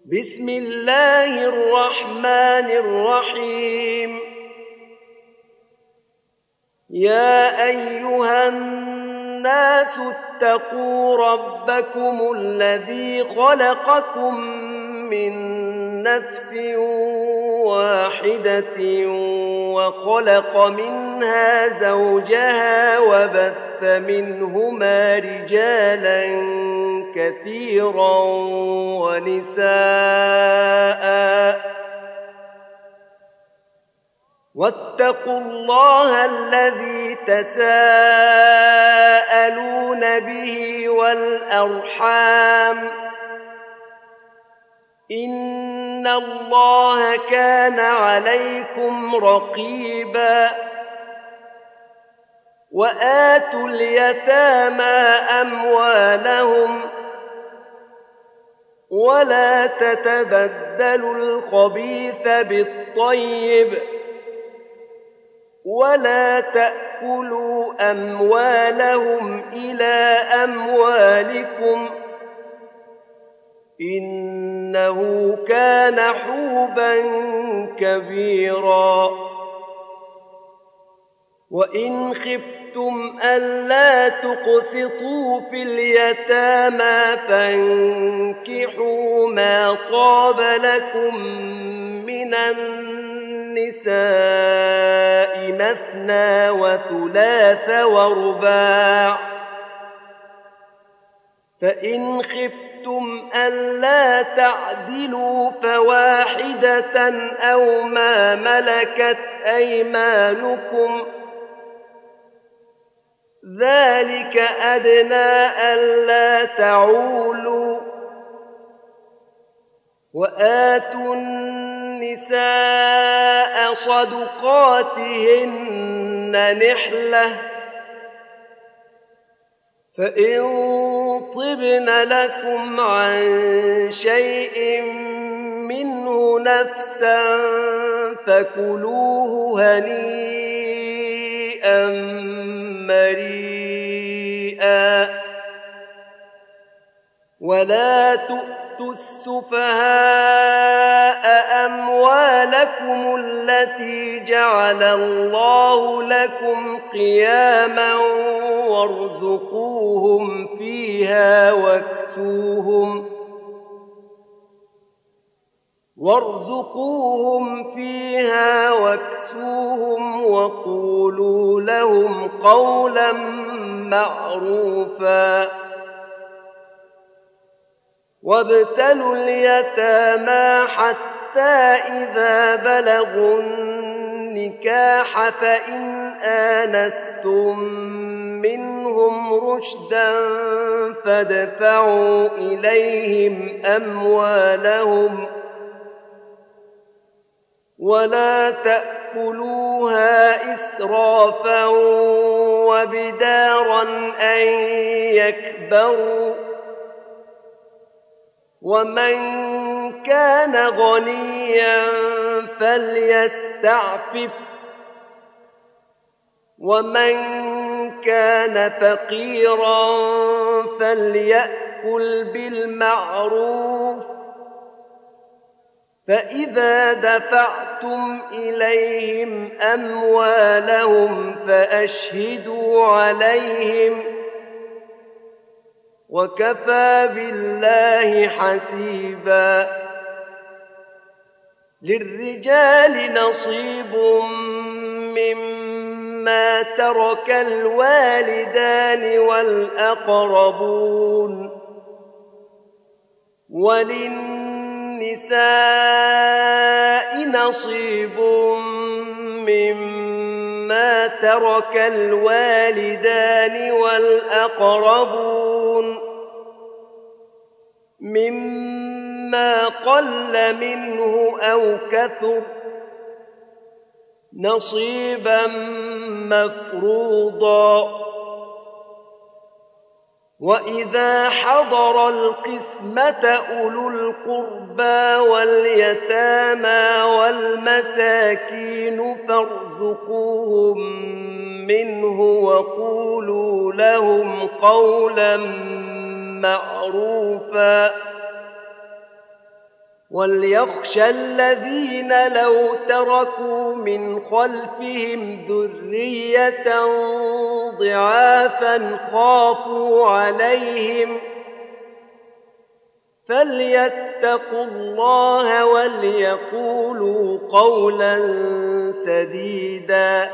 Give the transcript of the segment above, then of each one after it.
بسم الله الرحمن الرحيم. يا أيها الناس اتقوا ربكم الذي خلقكم من نفس واحدة وخلق منها زوجها وبث منهما رجالا كثيرا ونساء واتقوا الله الذي تساءلون به والأرحام إن الله كان عليكم رقيبا. وآتوا اليتامى أموالهم ولا تتبدلوا الخبيث بالطيب ولا تأكلوا أموالهم إلى أموالكم إنه كان حوبا كبيرا. وإن خفتم ألا تقسطوا في اليتامى فانكحوا ما طاب لكم من النساء مثنى وثلاث ورباع، فإن خفتم ألا تعدلوا فواحدة أو ما ملكت أيمانكم ذلك أدنى ألا تعولوا. وآتوا النساء صدقاتهن نحلة، فإن طبن لكم عن شيء منه نفسا فكلوه هنيئا مريئا. ولا تؤتوا السفهاء أموالكم التي جعل الله لكم قياما وارزقوهم فيها واكسوهم وقولوا لهم قولا معروفا. وابتلوا اليتامى حتى إذا بلغوا النكاح فإن آنستم منهم رشدا فادفعوا إليهم أموالهم ولا تأكلوها إسرافا وبدارا أن يكبروا. ومن كان غنيا فليستعفف ومن كان فقيرا فليأكل بالمعروف. فإذا دفعتم إليهم أموالهم فأشهدوا عليهم وكفى بالله حسيبا. للرجال نصيب مما ترك الوالدان والأقربون وللنساء نصيب مما ترك الوالدان والأقربون مما قل منه أو كثر نصيبا مفروضا. وإذا حضر القسمة أولو القربى واليتامى والمساكين فارزقوهم منه وقولوا لهم قولا معروفا. وَلْيَخْشَ الَّذِينَ لَوْ تَرَكُوا مِنْ خَلْفِهِمْ ذُرِّيَّةً ضِعَافًا خَافُوا عَلَيْهِمْ فَلْيَتَّقُوا اللَّهَ وَلْيَقُولُوا قَوْلًا سَدِيدًا.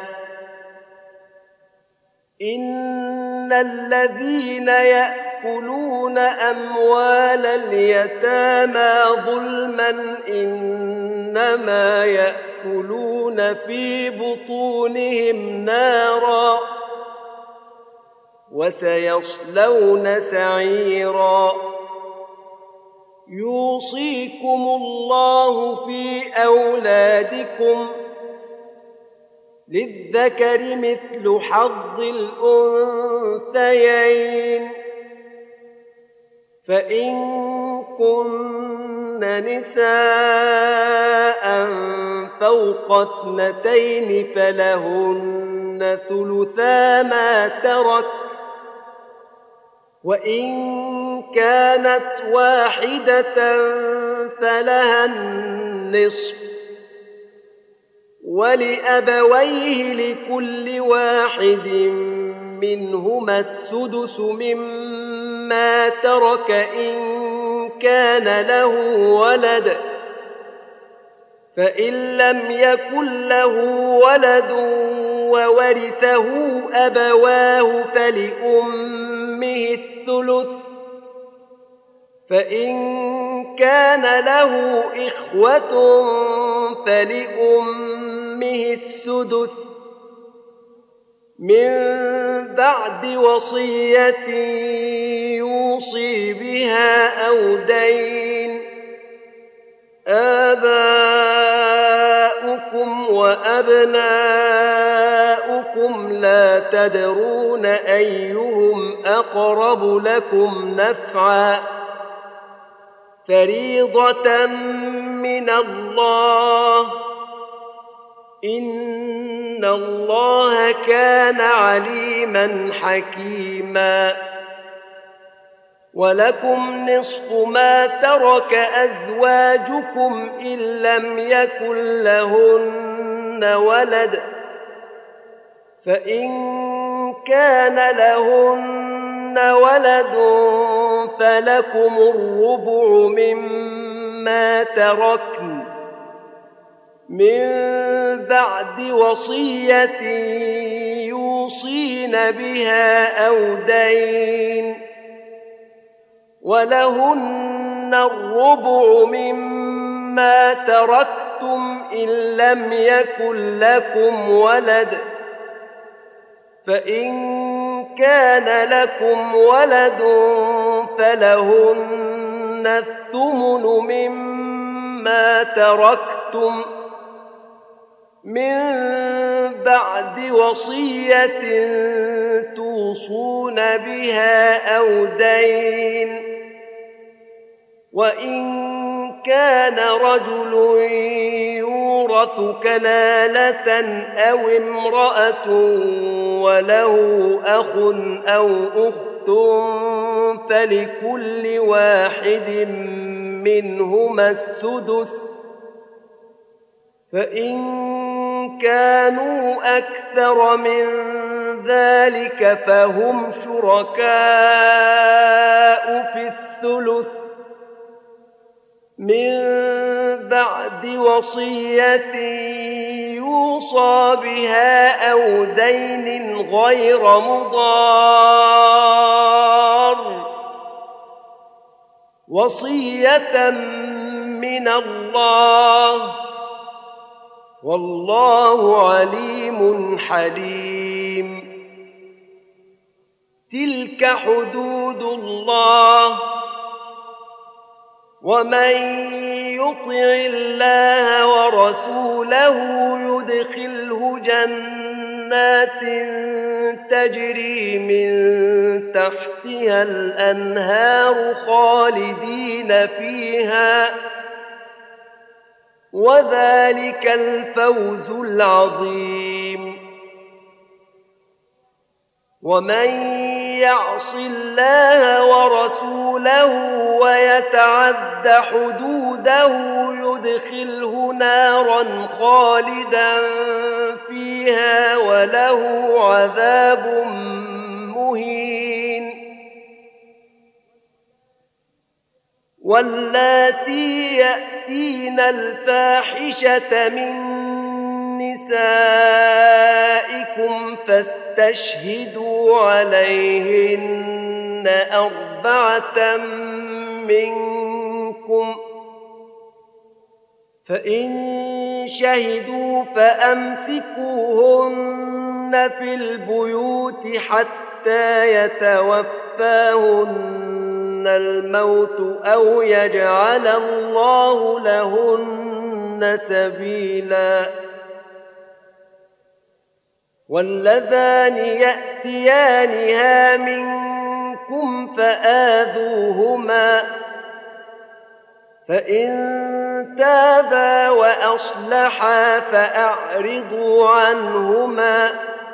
إِنَّ الَّذِينَ يَأْكُلُونَ أَمْوَالَ الْيَتَامَى ظُلْمًا إِنَّمَا يَأْكُلُونَ فِي بُطُونِهِمْ نَارًا وَسَيَصْلَوْنَ سَعِيرًا. يُوصِيكُمُ اللَّهُ فِي أَوْلَادِكُمْ لِلذَّكَرِ مِثْلُ حَظِّ الْأُنثَيَيْنِ فَإِن كُنَّ نِسَاءً فَوْقَ اثْنَتَيْنِ فَلَهُنَّ ثُلُثَا مَا تَرَكَ وَإِن كَانَتْ وَاحِدَةً فَلَهَا النِّصْفُ وَلِأَبَوَيْهِ لِكُلِّ واحد منهما السُّدُسُ مِمَّا تَرَكَ إِن كَانَ لَهُ وَلَدٌ فَإِن لَّمْ يَكُن لَّهُ وَلَدٌ وَوَرِثَهُ أَبَوَاهُ فَلِأُمِّهِ الثُّلُثُ فَإِن كَانَ لَهُ إِخْوَةٌ فَلِأُمِّهِ السُّدُسُ مِن بَعْدِ وَصِيَّةٍ يُوصِي بِهَا أَوْ دَيْنٍ. آبَاؤُكُمْ وَأَبْنَاؤُكُمْ لَا تَدْرُونَ أَيُّهُمْ أَقْرَبُ لَكُمْ نَفْعًا فَرِيضَةً مِّنَ اللَّهِ إِنَّ اللَّهَ كَانَ عَلِيمًا حَكِيمًا. وَلَكُمْ نِصْفُ مَا تَرَكَ أَزْوَاجُكُمْ إِن لَّمْ يَكُن لَّهُنَّ وَلَدٌ فَإِن كَانَ لَهُنَّ وَلَدٌ فَلَكُمُ الرُّبُعُ مِمَّا تَرَكْنَ مِن بَعْدِ وَصِيَّةٍ يُوصِينَ بِهَا أَوْ دَيْنٍ وَلَهُنَّ الرُّبُعُ مِمَّا تَرَكْتُمْ إِن لَّمْ يَكُن لَّكُمْ وَلَدٌ فَإِن كَانَ لَكُمْ وَلَدٌ فَلَهُنَّ الثُّمُنُ مِمَّا تَرَكْتُمْ مِن بَعْدِ وَصِيَّةٍ تُوصُونَ بِهَا أَوْ دَيْنٍ. وَإِن كَانَ رَجُلٌ يُورَثُ كَلَالَةً أَوْ امْرَأَةٌ وَلَهُ أَخٌ أَوْ أُخْتٌ فَلِكُلِّ واحد منهما السُّدُسُ فَإِن كَانُوا أَكْثَرَ مِن ذَلِكَ فَهُمْ شُرَكَاءُ فِي الثُّلُثِ مِن بَعْدِ وَصِيَّةٍ يُوصَىٰ بِهَا أَوْ دَيْنٍ غَيْرَ مُضَارٍّ وَصِيَّةً مِّنَ اللَّهِ وَاللَّهُ عَلِيمٌ حَلِيمٌ. تِلْكَ حُدُودُ اللَّهِ وَمَن يُطِعِ اللَّهَ وَرَسُولَهُ يُدْخِلْهُ جَنَّاتٍ تَجْرِي مِن تَحْتِهَا الْأَنْهَارُ خَالِدِينَ فِيهَا وَذَلِكَ الْفَوْزُ الْعَظِيمُ. وَمَن يعص الله ورسوله ويتعد حدوده يدخله نارا خالدا فيها وله عذاب مهين. واللاتي يأتين الفاحشة من نسائكم فاستشهدوا عليهن 4 منكم، فإن شهدوا فأمسكوهن في البيوت حتى يتوفاهن الموت أو يجعل الله لهن سبيلا. واللذان يأتيانها منكم فآذوهما، فإن تابا وأصلحا فأعرضوا عنهما،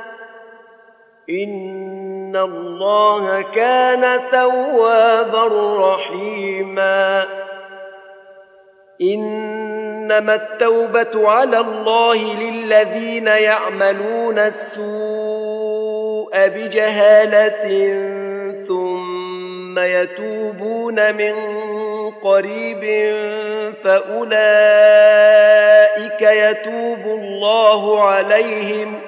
إن الله كان توابا رحيما. إنما التوبة على الله للذين يعملون السوء بجهالة ثم يتوبون من قريب فأولئك يتوب الله عليهم،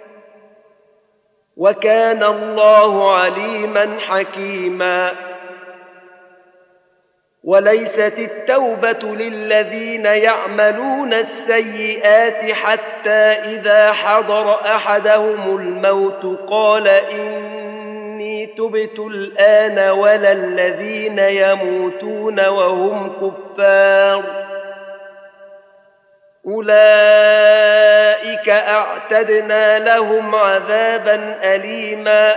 وكان الله عليما حكيما. وليست التوبة للذين يعملون السيئات حتى إذا حضر أحدهم الموت قال إني تبت الآن، ولا الذين يموتون وهم كفار، أولئك أعتدنا لهم عذابا أليما.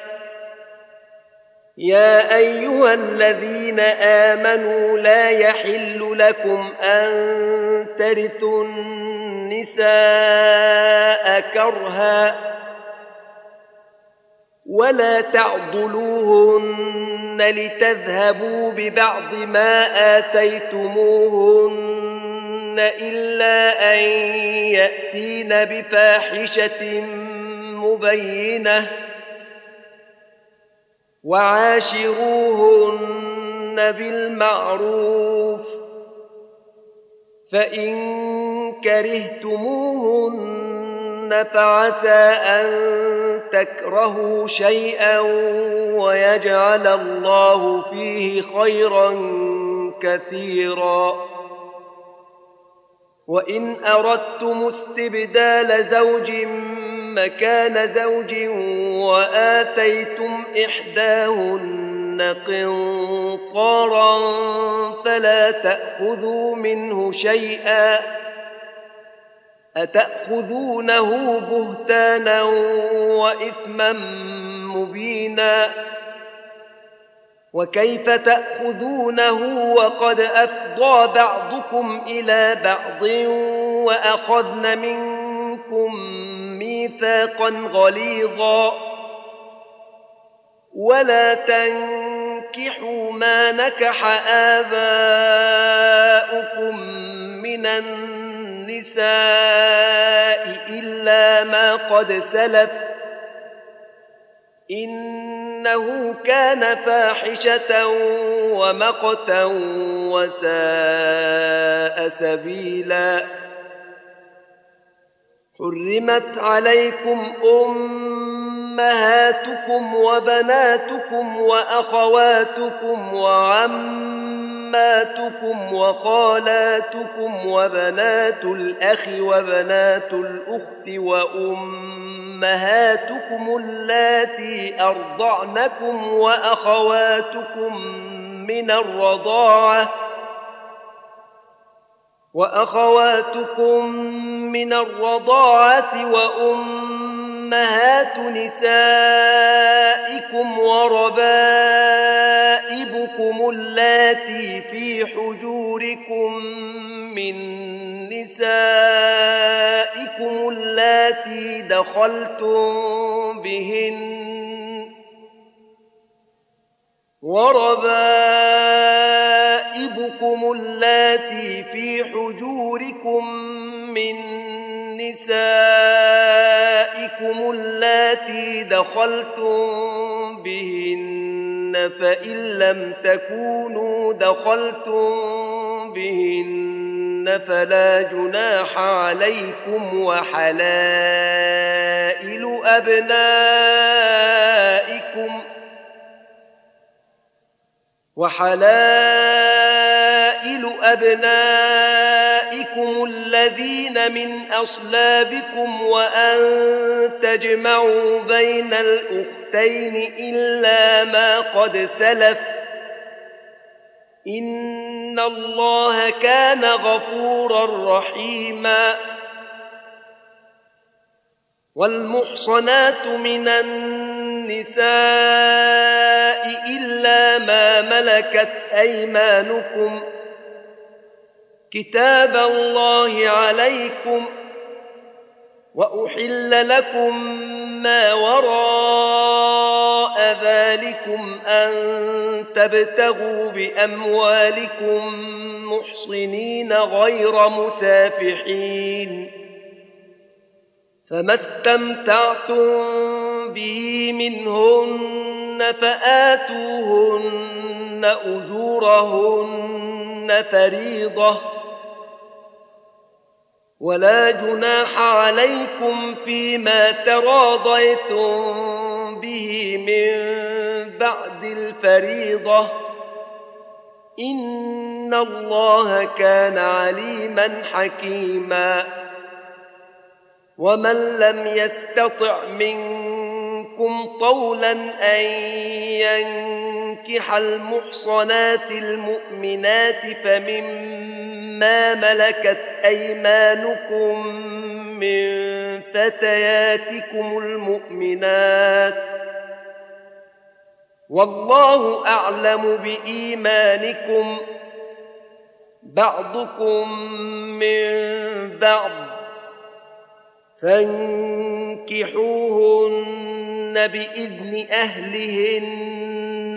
يا أيها الذين آمنوا لا يحل لكم أن ترثوا النساء كرها ولا تعضلوهن لتذهبوا ببعض ما آتيتموهن إلا أن يأتين بفاحشة مبينة، وعاشروهن بالمعروف، فإن كرهتموهن فعسى أن تكرهوا شيئا ويجعل الله فيه خيرا كثيرا. وإن أردتم استبدال زوج مكان زوج وآتيتم إحداهن قنطارا فلا تأخذوا منه شيئا، أتأخذونه بهتانا وإثما مبينا، وكيف تأخذونه وقد أفضى بعضكم إلى بعض وأخذن منكم ميثاقا غليظا. ولا تنكحوا ما نكح آباؤكم من النساء إلا ما قد سلف، إنه كان فاحشة ومقتا وساء سبيلا. حرمت عليكم أمهاتكم وبناتكم وأخواتكم وعماتكم وخالاتكم وبنات الأخ وبنات الأخت وأمهاتكم اللاتي أرضعنكم وأخواتكم من الرضاعة وأمهات نسائكم وربائبكم اللاتي في حجوركم من نسائكم اللاتي دخلتم بهن، وربائبكم اللاتي في حجوركم من نسائكم اللاتي دخلتم بهن فإن لم تكونوا دخلتم بهن فلا جناح عليكم وحلائل أبنائكم الذين من أصلابكم وأن تجمعوا بين الأختين إلا ما قد سلف إن الله كان غفورا رحيما. والمحصنات من النساء إلا ما ملكت أيمانكم كتاب الله عليكم وأحل لكم ما وراء ذلكم أن تبتغوا بأموالكم محصنين غير مسافحين فما استمتعتم به منهن فآتوهن أجورهن فريضة ولا جناح عليكم فيما تراضيتم به من بعد الفريضة إن الله كان عليما حكيما. ومن لم يستطع منكم طولا أن ينكح المحصنات المؤمنات فمما ملكت أيمانكم من فتياتكم المؤمنات والله أعلم بإيمانكم بعضكم من بعض فانكحوهن بإذن أهلهن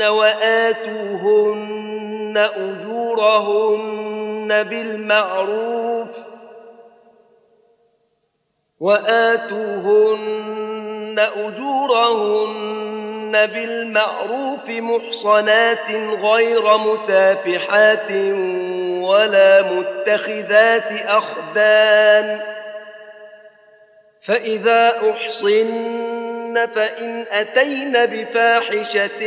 وآتوهن أجورهن بالمعروف محصنات غير مسافحات ولا متخذات أخدان فإذا أحصن فإن أتين بفاحشة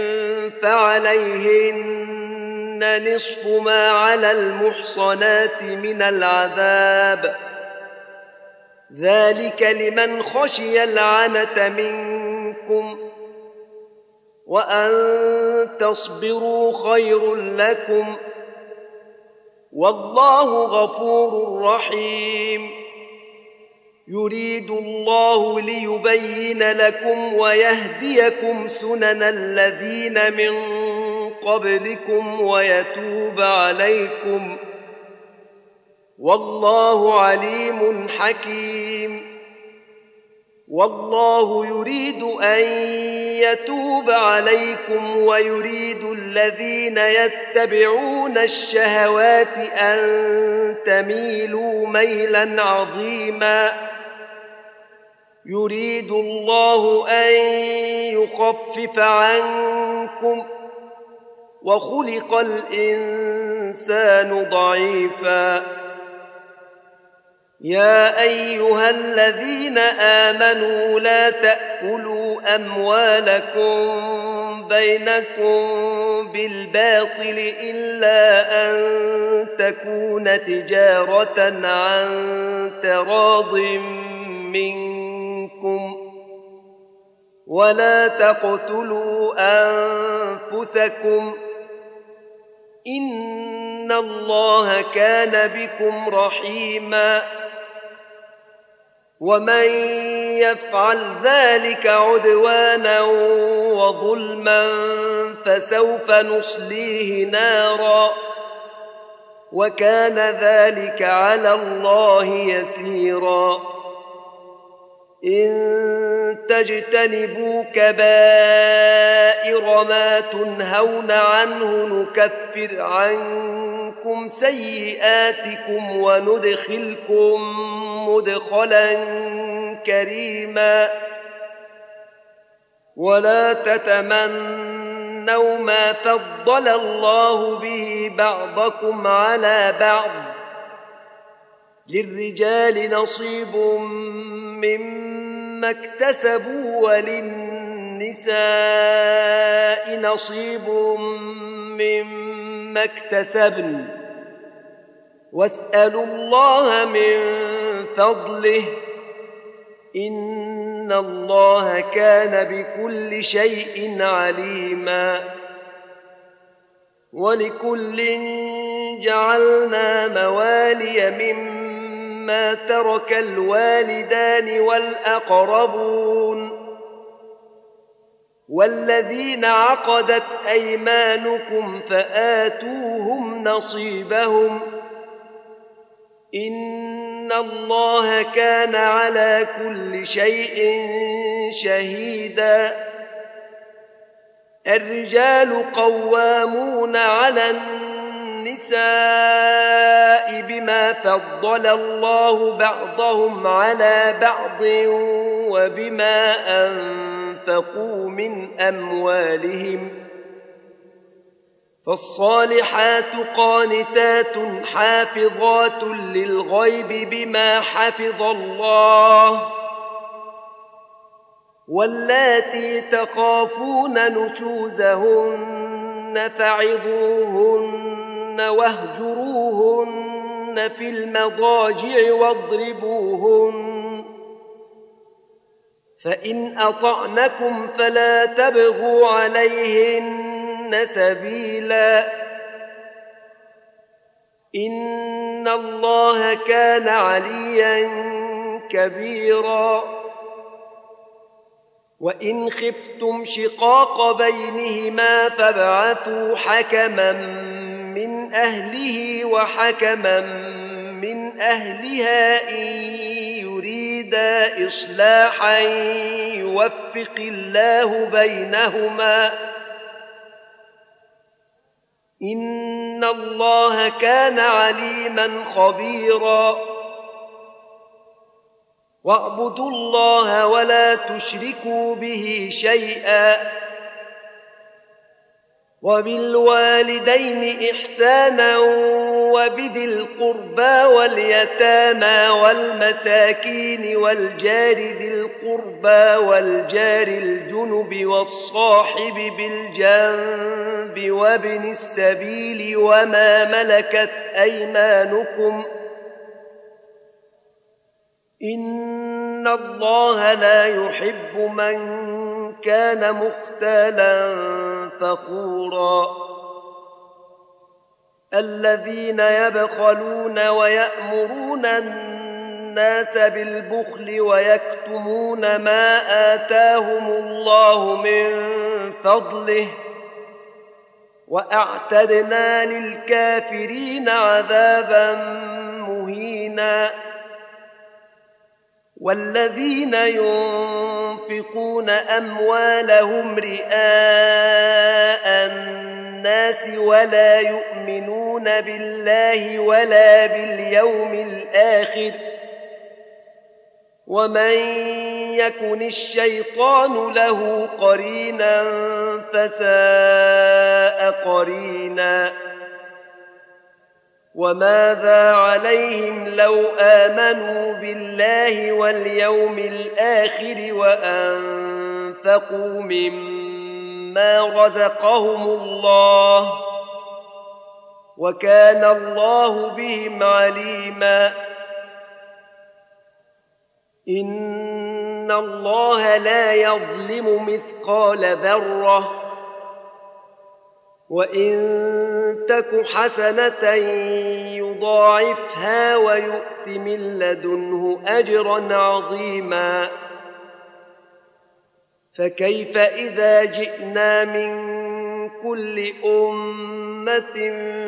فعليهن نصف ما على المحصنات من العذاب ذلك لمن خشي العنة منكم وأن تصبروا خير لكم والله غفور رحيم. يريد الله ليبين لكم ويهديكم سنن الذين من قبلكم ويتوب عليكم والله عليم حكيم. والله يريد أن يتوب عليكم ويريد الذين يتبعون الشهوات أن تميلوا ميلا عظيما. يريد الله أن يخفف عنكم وخلق الإنسان ضعيفا. يا أيها الذين آمنوا لا تأكلوا أموالكم بينكم بالباطل إلا أن تكون تجارة عن تراض منكم ولا تقتلوا أنفسكم إن الله كان بكم رحيما. ومن يفعل ذلك عدوانا وظلما فسوف نصليه نارا وكان ذلك على الله يسيرا. إن تجتنبوا كبائر ما تنهون عنه نكفر عنكم سيئاتكم وندخلكم مدخلا كريما ولا تتمنوا ما فضل الله به بعضكم على بعض للرجال نصيب مما اكتسبوا وللنساء نصيب مما اكتسبن واسألوا الله من فضله إن الله كان بكل شيء عليما ولكل جعلنا موالي مما ترك الوالدان والأقربون والذين عقدت أيمانكم فآتوهم نصيبهم إن الله كان على كل شيء شهيدا الرجال قوامون على النساء بما فضل الله بعضهم على بعض وبما أنفقوا من أموالهم فالصالحات قانتات حافظات للغيب بما حفظ الله واللاتي تخافون نشوزهن فعظوهن واهجروهن في المضاجع واضربوهن فإن أطعنكم فلا تبغوا عليهن سبيلا إن الله كان عليا كبيرا وإن خفتم شقاق بينهما فابعثوا حكما من أهله وحكما من أهلها إن يريدا إصلاحا يوفق الله بينهما إن الله كان عليما خبيرا واعبدوا الله ولا تشركوا به شيئا وبالوالدين إحسانا وبذي القربى واليتامى والمساكين والجار ذي القربى والجار الجنب والصاحب بالجنب وابن السبيل وما ملكت أيمانكم إن الله لا يحب من كان مختالا فخورا الذين يبخلون ويأمرون الناس بالبخل ويكتمون ما آتاهم الله من فضله وأعتدنا للكافرين عذابا مهينا والذين ينفقون أموالهم رئاء الناس ولا يؤمنون بالله ولا باليوم الآخر ومن يكن الشيطان له قرينا فساء قرينا وماذا عليهم لو آمنوا بالله واليوم الآخر وأنفقوا مما رزقهم الله وكان الله بهم عليما إن الله لا يظلم مثقال ذرة وإن تك حسنة يضاعفها ويؤت من لدنه أجرا عظيما فكيف إذا جئنا من كل أمة أمة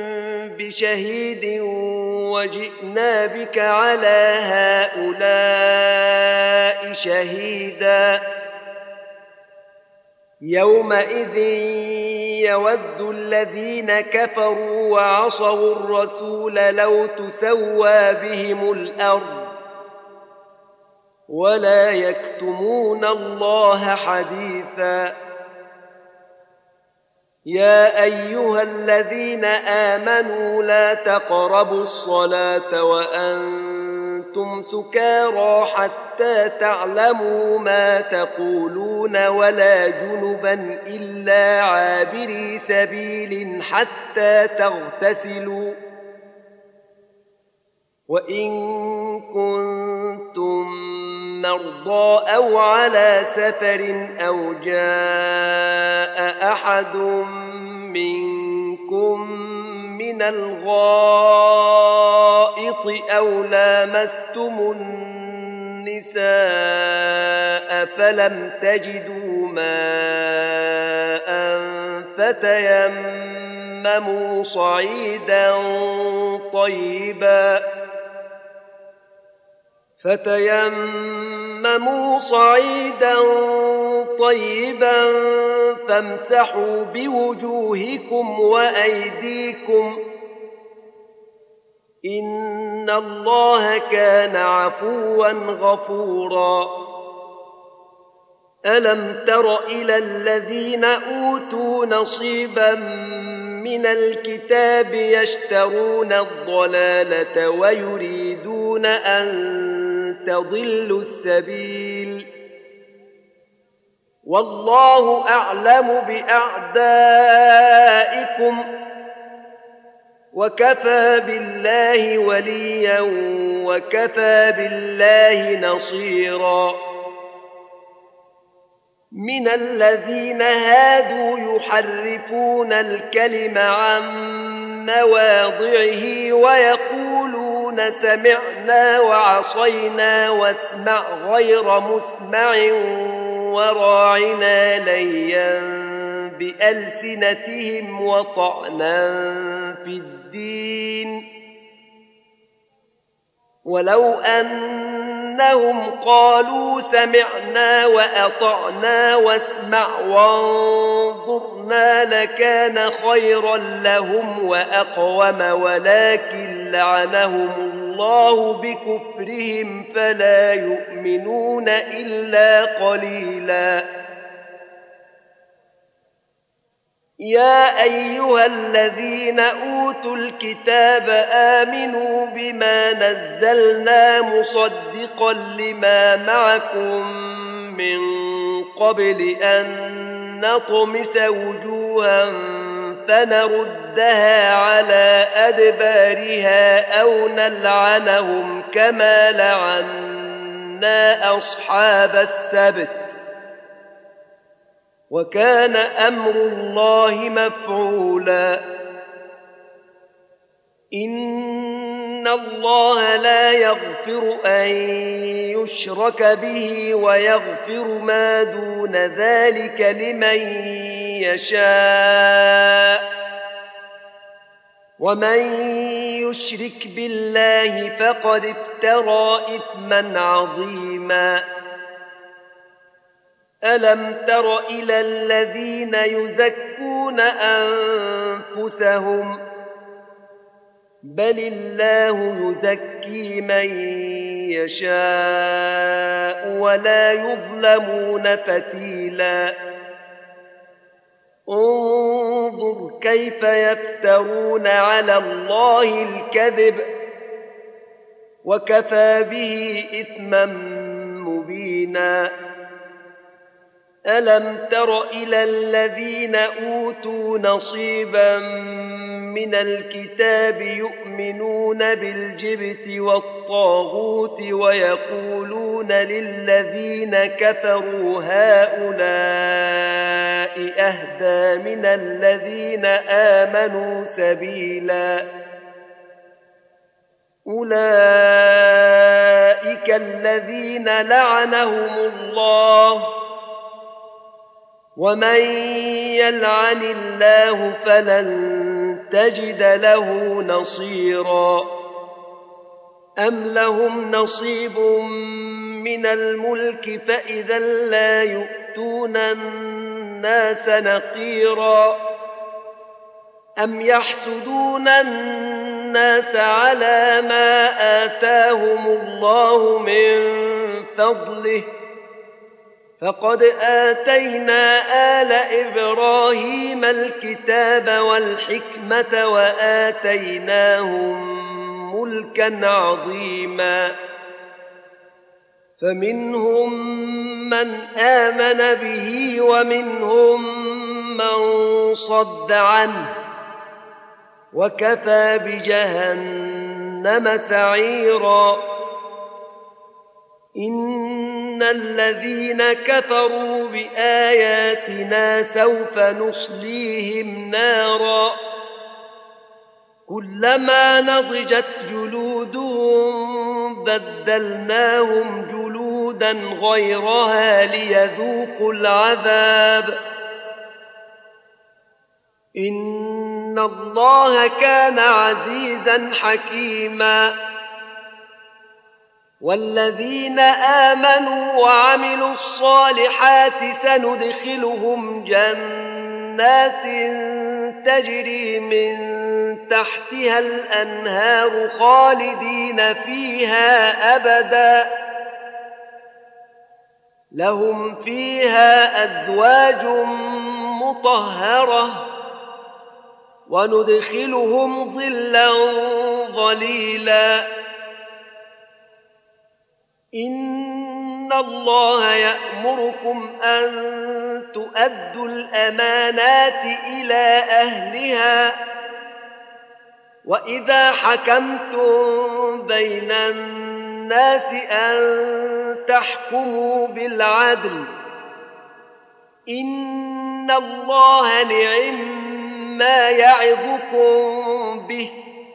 بشهيد وجئنا بك على هؤلاء شهيدا يومئذ يود الذين كفروا وعصوا الرسول لو تسوى بهم الأرض ولا يكتمون الله حديثا يا أيها الذين آمنوا لا تقربوا الصلاة وأنتم سكارى حتى تعلموا ما تقولون ولا جنبا إلا عابري سبيل حتى تغتسلوا وإن كنتم مرضى أو على سفر أو جاء أحد منكم من الغائط أو لامستم النساء فلم تجدوا ماء فتيمموا صعيدا طيبا فامسحوا بوجوهكم وأيديكم إن الله كان عفوا غفورا ألم تر إلى الذين أوتوا نصيبا من الكتاب يشترون الضلالة ويريدون أن تضلوا السبيل والله أعلم بأعدائكم وكفى بالله وليا وكفى بالله نصيرا من الذين هادوا يحرفون الكلم عن مواضعه ويقولون سمعنا وعصينا واسمع غير مسمع وراعنا ليا بألسنتهم وطعنا في الدين ولو أنهم قالوا سمعنا وأطعنا واسمع وانظرنا لكان خيرا لهم وأقوم ولكن لعنهم الله بكفرهم فلا يؤمنون إلا قليلا يا أيها الذين أوتوا الكتاب آمنوا بما نزلنا مصدقا لما معكم من قبل أن نطمس وجوها فنردها على أدبارها أو نلعنهم كما لعنا أصحاب السبت وكان أمر الله مفعولا إن الله لا يغفر أن يشرك به ويغفر ما دون ذلك لمن يشاء ومن يشرك بالله فقد افترى إثما عظيما ألم تر إلى الذين يزكون أنفسهم بل الله يزكي من يشاء ولا يظلمون فتيلا انظر كيف يفترون على الله الكذب وكفى به إثما مبينا ألم تر إلى الذين أوتوا نصيبا من الكتاب يؤمنون بالجبت والطاغوت ويقولون للذين كفروا هؤلاء أهدى من الذين آمنوا سبيلا أولئك الذين لعنهم الله ومن يلعن الله فلن تجد له نصيرا أم لهم نصيب من الملك فإذا لا يؤتون الناس نقيرا أم يحسدون الناس على ما آتاهم الله من فضله فقد آتينا آل إبراهيم الكتاب والحكمة وآتيناهم ملكا عظيما فمنهم من آمن به ومنهم من صد عنه وكفى بجهنم سعيرا إن الذين كفروا بآياتنا سوف نصليهم نارا كلما نضجت جلودهم بدلناهم جلودا غيرها ليذوقوا العذاب إن الله كان عزيزا حكيما والذين آمنوا وعملوا الصالحات سندخلهم جنات تجري من تحتها الأنهار خالدين فيها أبدا لهم فيها أزواج مطهرة وندخلهم ظلا ظليلا إن الله يأمركم أن تؤدوا الأمانات إلى أهلها وإذا حكمتم بين الناس أن تحكموا بالعدل إن الله نعم ما يعظكم به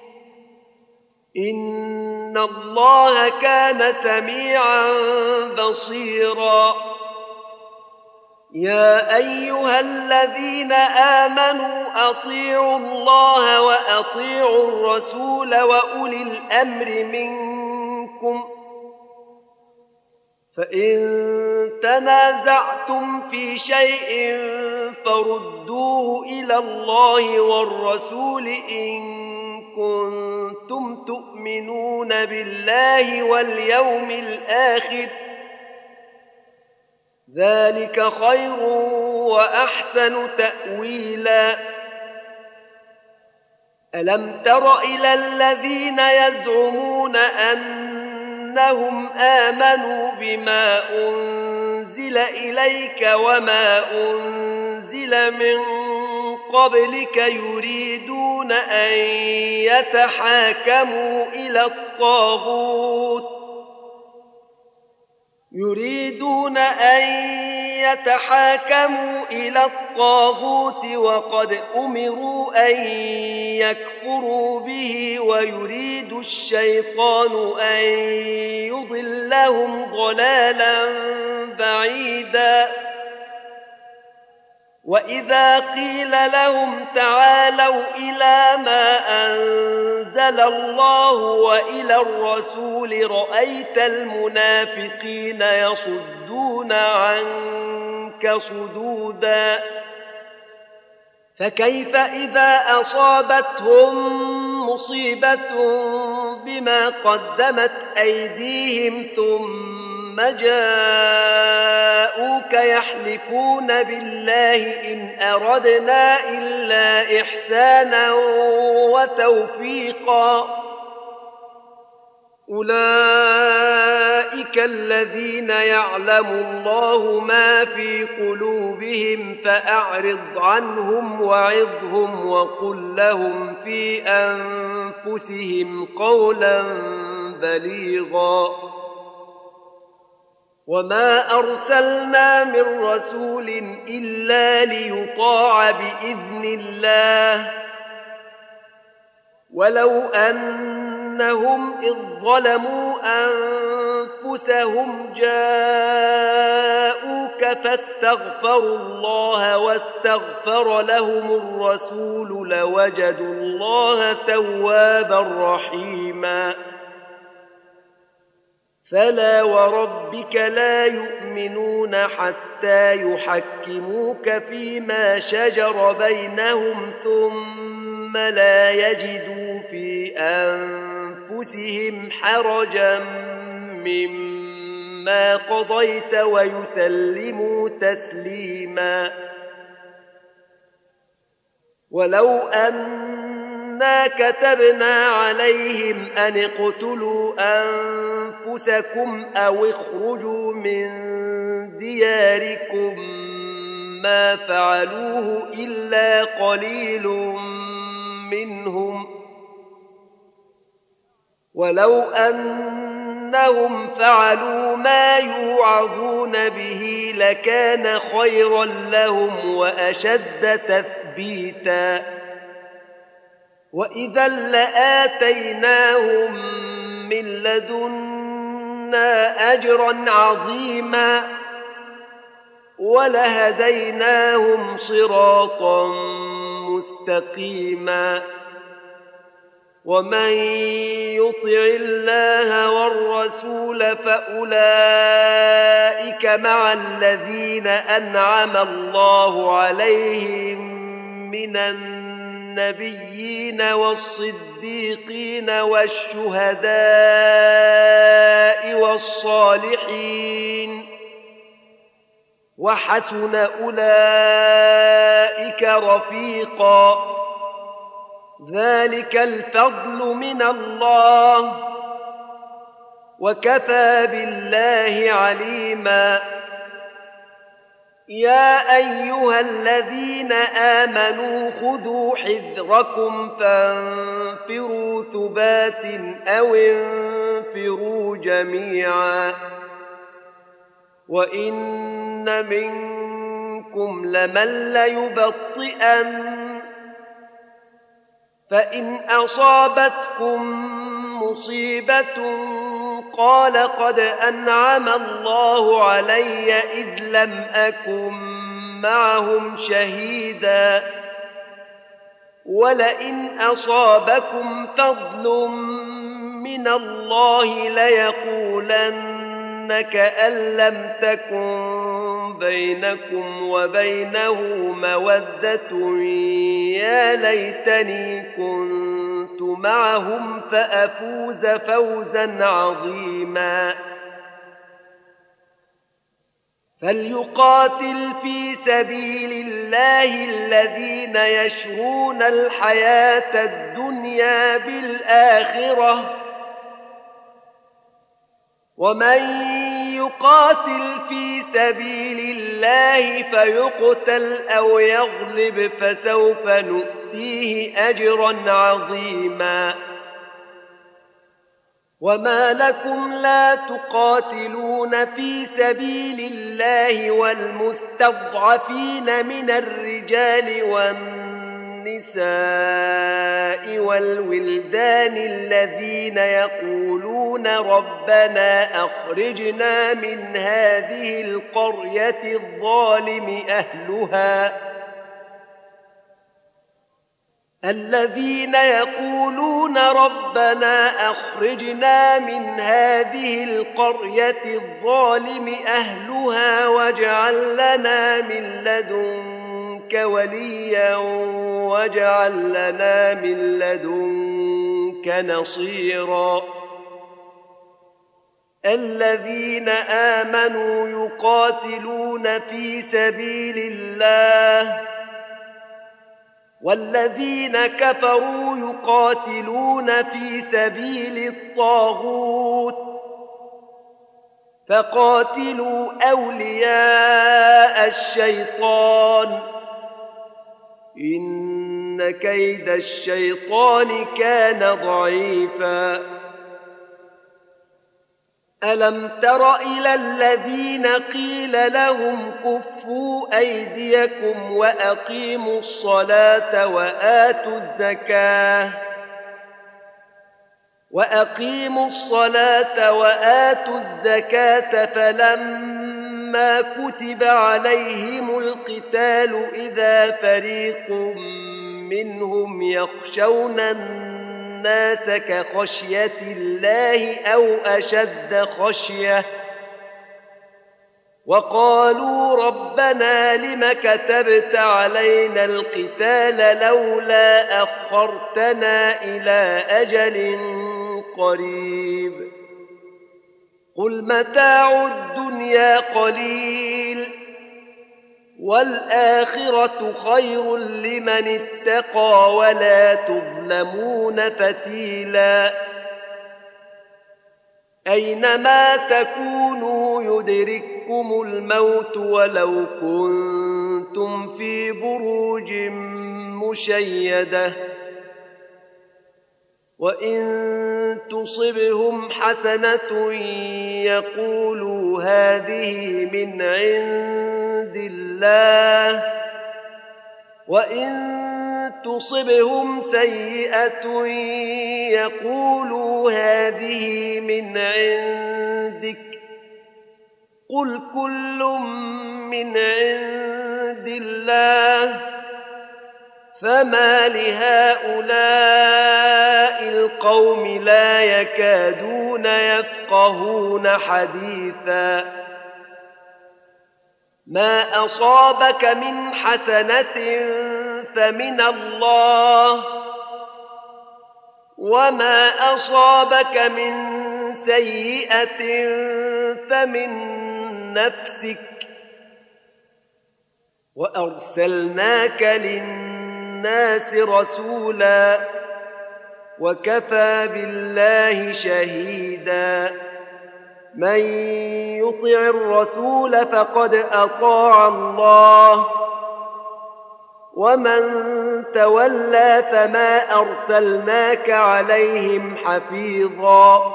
إن الله كان سميعا بصيرا يا أيها الذين آمنوا أطيعوا الله وأطيعوا الرسول وأولي الأمر منكم فإن تنازعتم في شيء فردوه إلى الله والرسول إن كنتم تؤمنون بالله واليوم الآخر ذلك خير وأحسن تأويلا ألم تر إلى الذين يزعمون أنهم آمنوا بما أنزل إليك وما أنزل من قبلك يريدون أن يتحاكموا إلى الطاغوت وقد أمروا أن يكفروا به ويريد الشيطان أن يضلهم ضلالا بعيدا وإذا قيل لهم تعالوا إلى ما أنزل الله وإلى الرسول رأيت المنافقين يصدون عنك صدودا فكيف إذا أصابتهم مصيبة بما قدمت أيديهم ثم جاءوك يحلفون بالله إن أردنا إلا إحسانا وتوفيقا أولئك الذين يعلم الله ما في قلوبهم فأعرض عنهم وعظهم وقل لهم في أنفسهم قولا بليغا وما أرسلنا من رسول إلا ليطاع بإذن الله ولو أنهم إذ ظلموا أنفسهم جاءوك فاستغفروا الله واستغفر لهم الرسول لوجدوا الله توابا رحيما فلا وربك لا يؤمنون حتى يحكموك فيما شجر بينهم ثم لا يجدوا في أنفسهم حرجا مما قضيت ويسلموا تسليما ولو أنا كتبنا عليهم أن اقتلوا أنفسكم أو اخرجوا من دياركم ما فعلوه إلا قليل منهم ولو أنهم فعلوا ما يوعظون به لكان خيرا لهم وأشد تثبيتا وإذا لآتيناهم من لدنا أجرا عظيما ولهديناهم صراطا مستقيما ومن يطع الله والرسول فأولئك مع الذين أنعم الله عليهم من النبيين والصديقين والشهداء والصالحين وحسن أولئك رفيقا ذلك الفضل من الله وكفى بالله عليما يا أيها الذين آمنوا خذوا حذركم فانفروا ثبات أو انفروا جميعا وإن منكم لمن ليبطئن فإن أصابتكم مصيبة قال قد أنعم الله علي إذ لم أكن معهم شهيدا ولئن أصابكم فضل من الله ليقولن كأن لم تكن بينكم وبينه مودة يا ليتني كنت معهم فأفوز فوزا عظيما فليقاتل في سبيل الله الذين يشرون الحياة الدنيا بالآخرة ومن يقاتل في سبيل الله فيقتل أو يغلب فسوف نؤتيه أجرا عظيما وما لكم لا تقاتلون في سبيل الله والمستضعفين من الرجال والنساء والولدان الذين يقولون ربنا أخرجنا من هذه القرية الظالم أهلها الذين يقولون ربنا أخرجنا من هذه القرية الظالم أهلها واجعل لنا من لدنك وليا واجعل لنا من لدنك نصيرا الذين آمنوا يقاتلون في سبيل الله والذين كفروا يقاتلون في سبيل الطاغوت فقاتلوا أولياء الشيطان إن كيد الشيطان كان ضعيفا ألم تر إلى الذين قيل لهم كفوا أيديكم وأقيموا الصلاة وأقيموا الصلاة وآتوا الزكاة فلما كتب عليهم القتال إذا فريق منهم يخشون الناس كخشية الله أو أشد خشية وقالوا ربنا لم كتبت علينا القتال لولا أخرتنا إلى أجل قريب قل متاع الدنيا قليل والآخرة خير لمن اتقى ولا تظلمون فتيلا أينما تكونوا يدرككم الموت ولو كنتم في بروج مشيدة وإن تصبهم حسنة يقولوا هذه من عند الله وإن تصبهم سيئة يقولوا هذه من عندك قل كل من عند الله فما لهؤلاء القوم لا يكادون يفقهون حديثا ما أصابك من حسنة فمن الله وما أصابك من سيئة فمن نفسك وأرسلناك للناس رسولا وكفى بالله شهيدا من يطع الرسول فقد أطاع الله ومن تولى فما أرسلناك عليهم حفيظا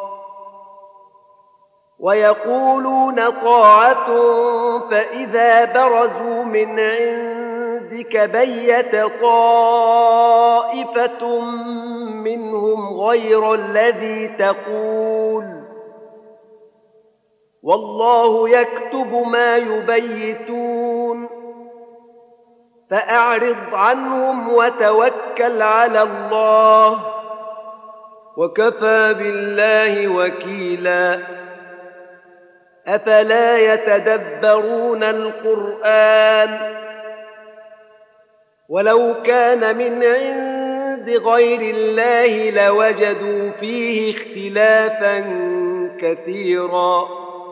ويقولون طاعة فإذا برزوا من عندك بيت طائفة منهم غير الذي تقول والله يكتب ما يبيتون فأعرض عنهم وتوكل على الله وكفى بالله وكيلا أفلا يتدبرون القرآن ولو كان من عند غير الله لوجدوا فيه اختلافا كثيرا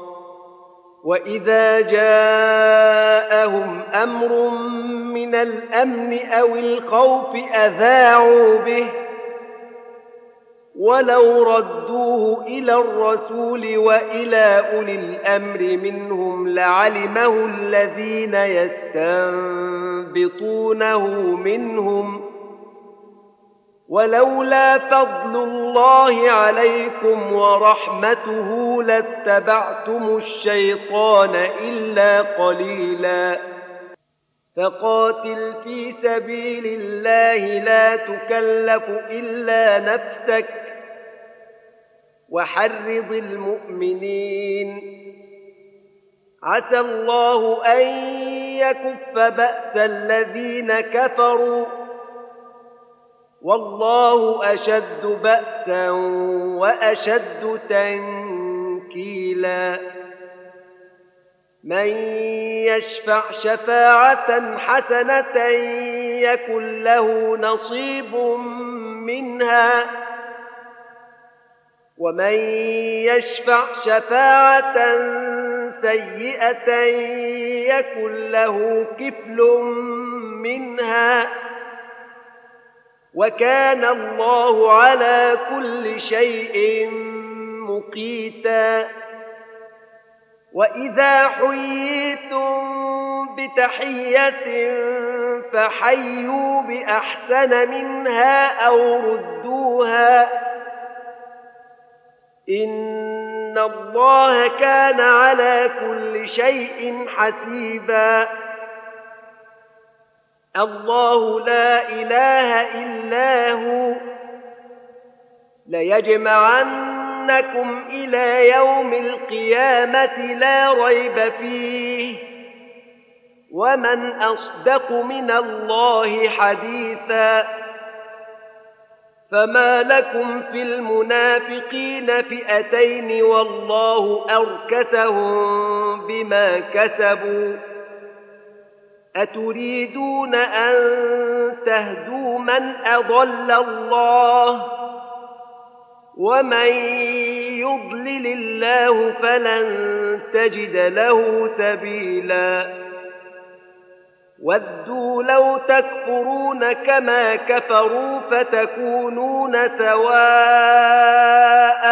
وإذا جاءهم أمر من الأمن أو الخوف أذاعوا به ولو ردوه إلى الرسول وإلى أولي الأمر منهم لعلمه الذين يستنبطونه منهم ولولا فضل الله عليكم ورحمته لاتبعتم الشيطان إلا قليلا فقاتل في سبيل الله لا تكلف إلا نفسك وحرض المؤمنين عسى الله أن يكف بأس الذين كفروا والله أشد بأسا وأشد تنكيلا من يشفع شفاعة حسنة يكن له نصيب منها ومن يشفع شفاعة سيئة يكن له كفل منها وكان الله على كل شيء مقيتا وإذا حييتم بتحية فحيوا بأحسن منها أو ردوها إن الله كان على كل شيء حسيبا الله لا إله إلا هو ليجمعنكم إلى يوم القيامة لا ريب فيه ومن أصدق من الله حديثا فما لكم في المنافقين فئتين والله أركسهم بما كسبوا أتريدون أن تهدوا من أضل الله ومن يضلل الله فلن تجد له سبيلا ودوا لو تكفرون كما كفروا فتكونون سواء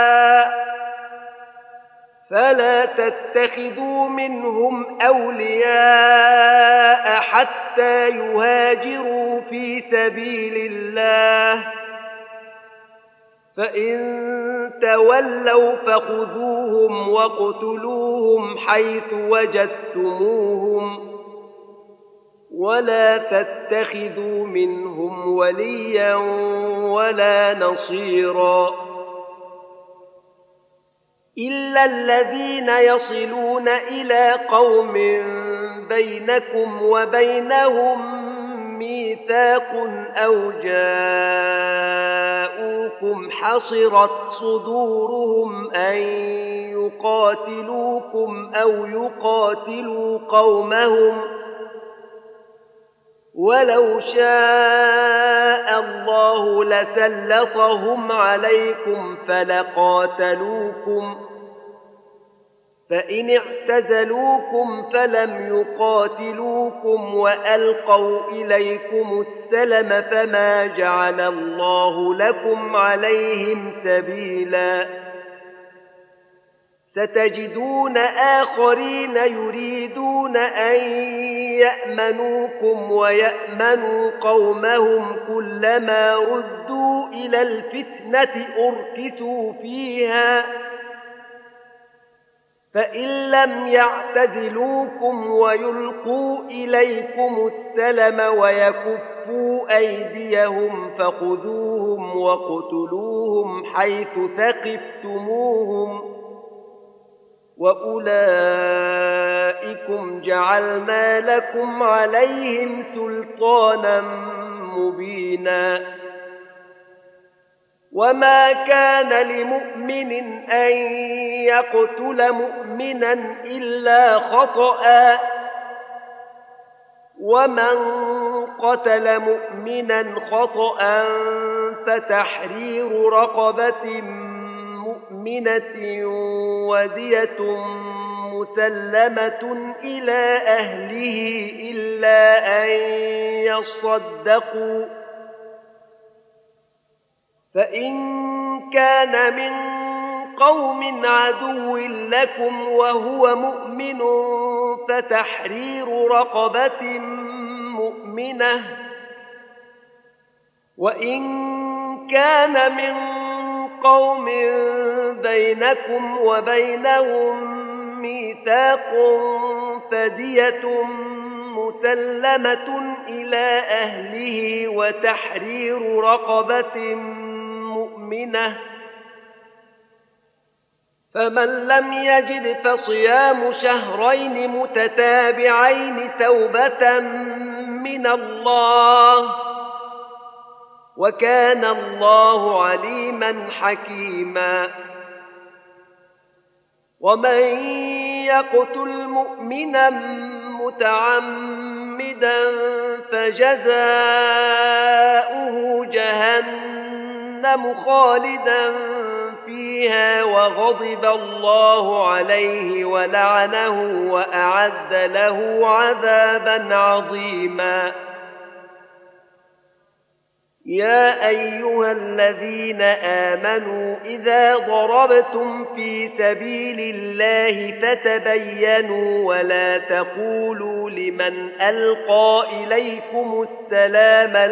فلا تتخذوا منهم أولياء حتى يهاجروا في سبيل الله فإن تولوا فخذوهم واقتلوهم حيث وجدتموهم ولا تتخذوا منهم وليا ولا نصيرا إلا الذين يصلون إلى قوم بينكم وبينهم ميثاق أو جاءوكم حصرت صدورهم أن يقاتلوكم أو يقاتلوا قومهم ولو شاء الله لسلطهم عليكم فلقاتلوكم فإن اعتزلوكم فلم يقاتلوكم وألقوا إليكم السلم فما جعل الله لكم عليهم سبيلا ستجدون آخرين يريدون أن يأمنوكم ويأمنوا قومهم كلما ردوا إلى الفتنة أركسوا فيها فإن لم يعتزلوكم ويلقوا إليكم السلم ويكفوا أيديهم فخذوهم واقتلوهم حيث ثقفتموهم وأولئكم جعلنا لكم عليهم سلطانا مبينا وما كان لمؤمن أن يقتل مؤمنا إلا خطأ ومن قتل مؤمنا خطأ فتحرير رقبة مؤمنة ودية مسلمة إلى أهله إلا أن يصدقوا فإن كان من قوم عدو لكم وهو مؤمن فتحرير رقبة مؤمنة وإن كان من قوم بينكم وبينهم ميثاق فدية مسلمة إلى أهله وتحرير رقبة مؤمنة فمن لم يجد فصيام شهرين متتابعين توبة من الله وكان الله عليما حكيما ومن يقتل مؤمنا متعمدا فجزاؤه جهنم خالدا فيها وغضب الله عليه ولعنه وأعد له عذابا عظيما يا أيها الذين آمنوا إذا ضربتم في سبيل الله فتبينوا لمن ألقى إليكم السلام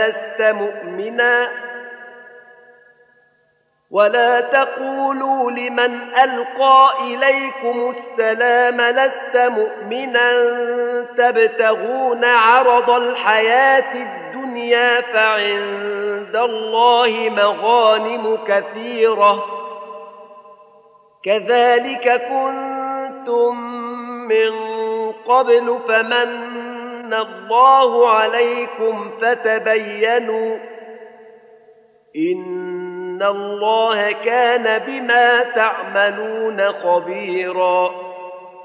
ولا تقولوا لمن ألقى إليكم السلام لست مؤمنا تبتغون عرض الحياة الدنيا الدنيا فعند الله مغانم كثيرة كذلك كنتم من قبل فمن الله عليكم فتبينوا إن الله كان بما تعملون خبيرا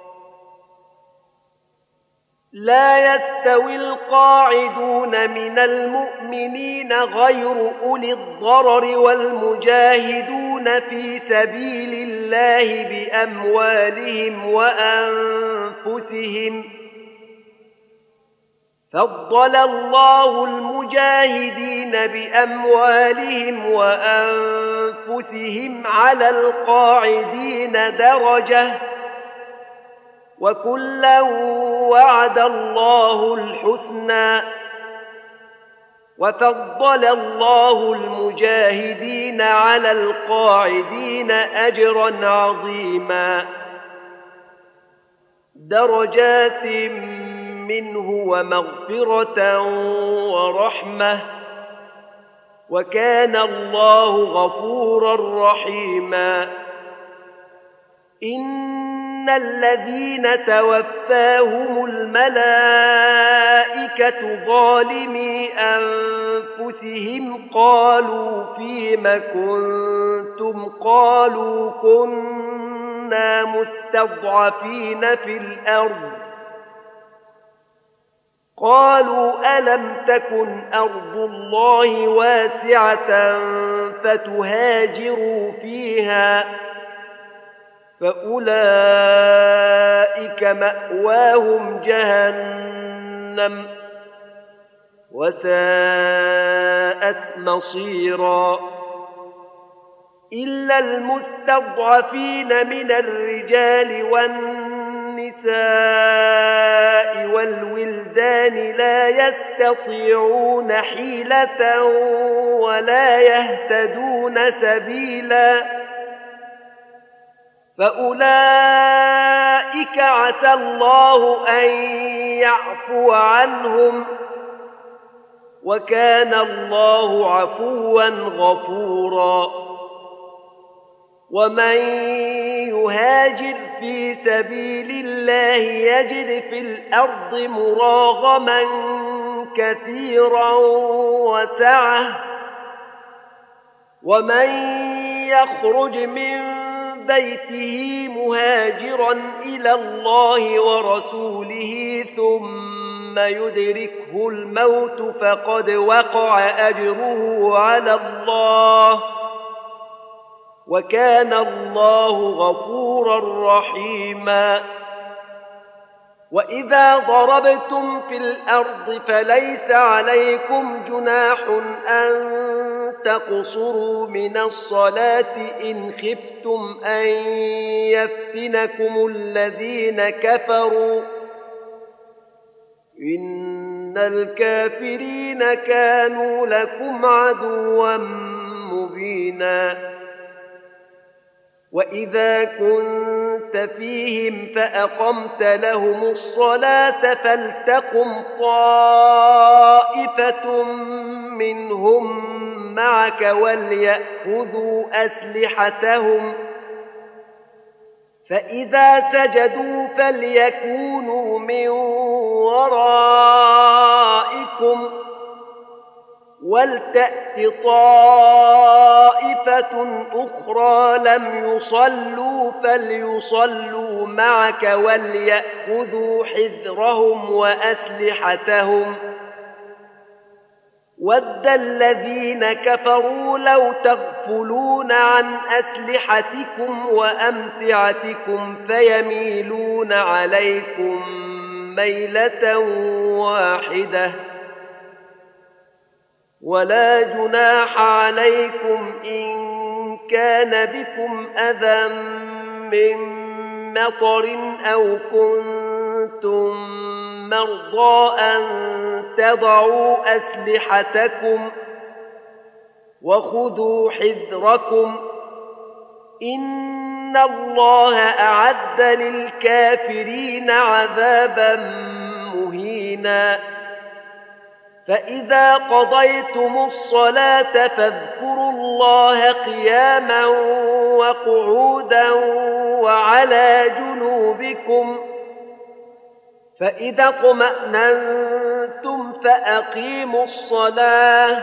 لا يستوي القاعدون من المؤمنين غير أولي الضرر والمجاهدون في سبيل الله بأموالهم وأنفسهم فضل الله المجاهدين بأموالهم وأنفسهم على القاعدين درجة وكلا وعد الله الحسنى وفضل الله المجاهدين على القاعدين أجرا عظيما درجات منه ومغفرة ورحمة وكان الله غفورا رحيما إن الذين توفاهم الملائكة ظالمي أنفسهم قالوا فيم كنتم قالوا كنا مستضعفين في الأرض قالوا ألم تكن أرض الله واسعة فتهاجروا فيها فأولئك مأواهم جهنم وساءت مصيرا إلا المستضعفين من الرجال والنساء والولدان لا يستطيعون حيلة ولا يهتدون سبيلا فأولئك عسى الله أن يعفو عنهم وكان الله عفوا غفورا ومن يهاجر في سبيل الله يجد في الأرض مراغما كثيرا وسعة ومن يخرج من بيته مهاجرا إلى الله ورسوله ثم يدركه الموت فقد وقع أجره على الله وكان الله غفورا رحيما وإذا ضربتم في الأرض فليس عليكم جناح أن تقصروا من الصلاة إن خفتم أن يفتنكم الذين كفروا إن الكافرين كانوا لكم عدوا مبينا وإذا كنت فيهم فأقمت لهم الصلاة فلتقم طائفة منهم معك وليأخذوا أسلحتهم فإذا سجدوا فليكونوا من ورائكم ولتأت طائفة أخرى لم يصلوا فليصلوا معك وليأخذوا حذرهم وأسلحتهم ود الذين كفروا لو تغفلون عن أسلحتكم وأمتعتكم فيميلون عليكم ميلة واحدة ولا جناح عليكم إن كان بكم أذى من مطر أو كنتم مرضى أن تضعوا أسلحتكم وخذوا حذركم إن الله أعد للكافرين عذابا مهينا فإذا قضيتم الصلاة فاذكروا الله قياما وقعودا وعلى جنوبكم فإذا اطمأننتم فأقيموا الصلاة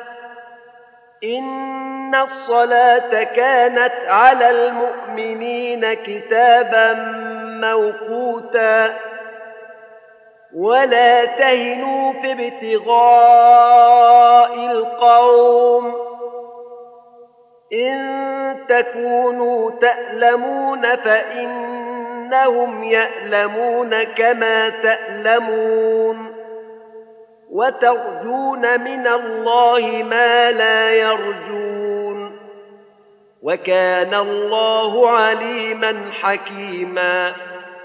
إن الصلاة كانت على المؤمنين كتابا موقوتا ولا تهنوا في ابتغاء القوم إن تكونوا تألمون فإنهم يألمون كما تألمون وترجون من الله ما لا يرجون وكان الله عليما حكيما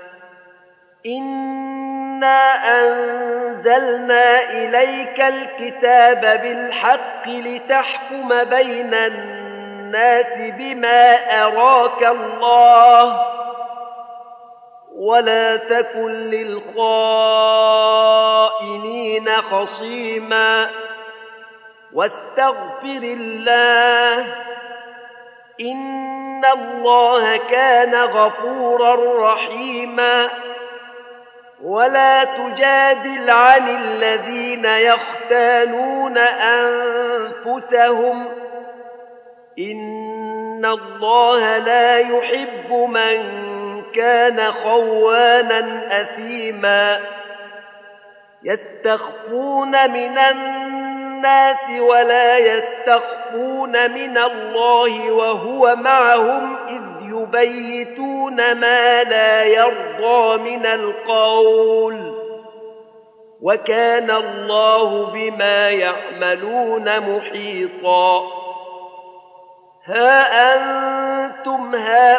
إنا أنزلنا إليك الكتاب بالحق لتحكم بين الناس بما أراك الله ولا تكن للخائنين خصيما واستغفر الله إن الله كان غفورا رحيما ولا تجادل عن الذين يختانون أنفسهم إن الله لا يحب من كان خوانا أثيما يستخفون من الناس ولا يستخفون من الله وهو معهم إذ يبيتون ما لا يرضى من القول وكان الله بما يعملون محيطا ها أنتم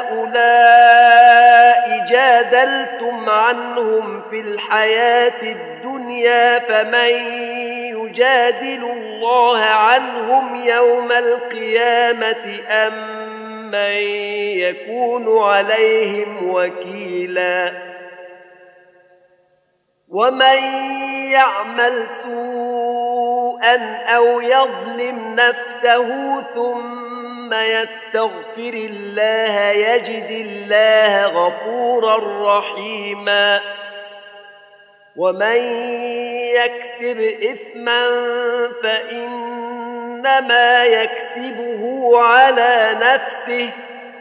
هؤلاء جادلتم عنهم في الحياة الدنيا فمن يجادل الله عنهم يوم القيامة أم من يكون عليهم وكيلا ومن يعمل سوءا أو يظلم نفسه ثم يستغفر الله يجد الله غفورا رحيما ومن يكسب إثما فإنما يكسبه على نفسه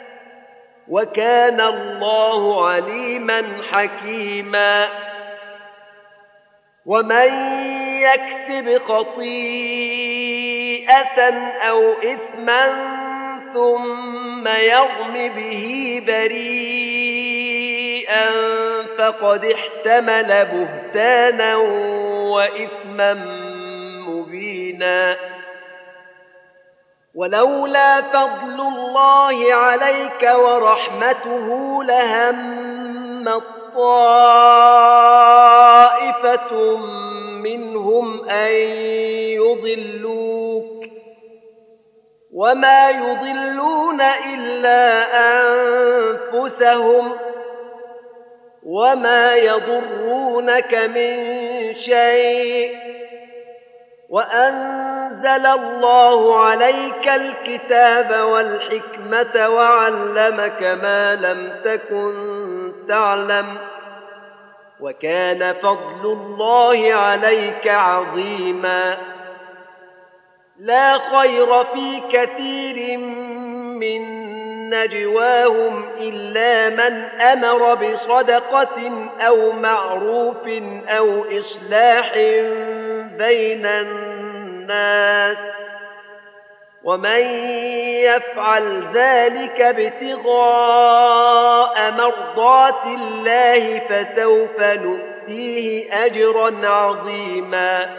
وكان الله عليما حكيما ومن يكسب خطيئة أو إثما ثم يرم به بريئا فقد احتمل بهتانا وإثما مبينا ولولا فضل الله عليك ورحمته لهم طائفة منهم أن يضلوك وما يضلون إلا أنفسهم وما يضرونك من شيء وأنزل الله عليك الكتاب والحكمة وعلمك ما لم تكن تعلم وكان فضل الله عليك عظيما لا خير في كثير من نجواهم إلا من أمر بصدقة أو معروف أو إصلاح بين الناس ومن يفعل ذلك ابتغاء مرضات الله فسوف نؤتيه أجرا عظيما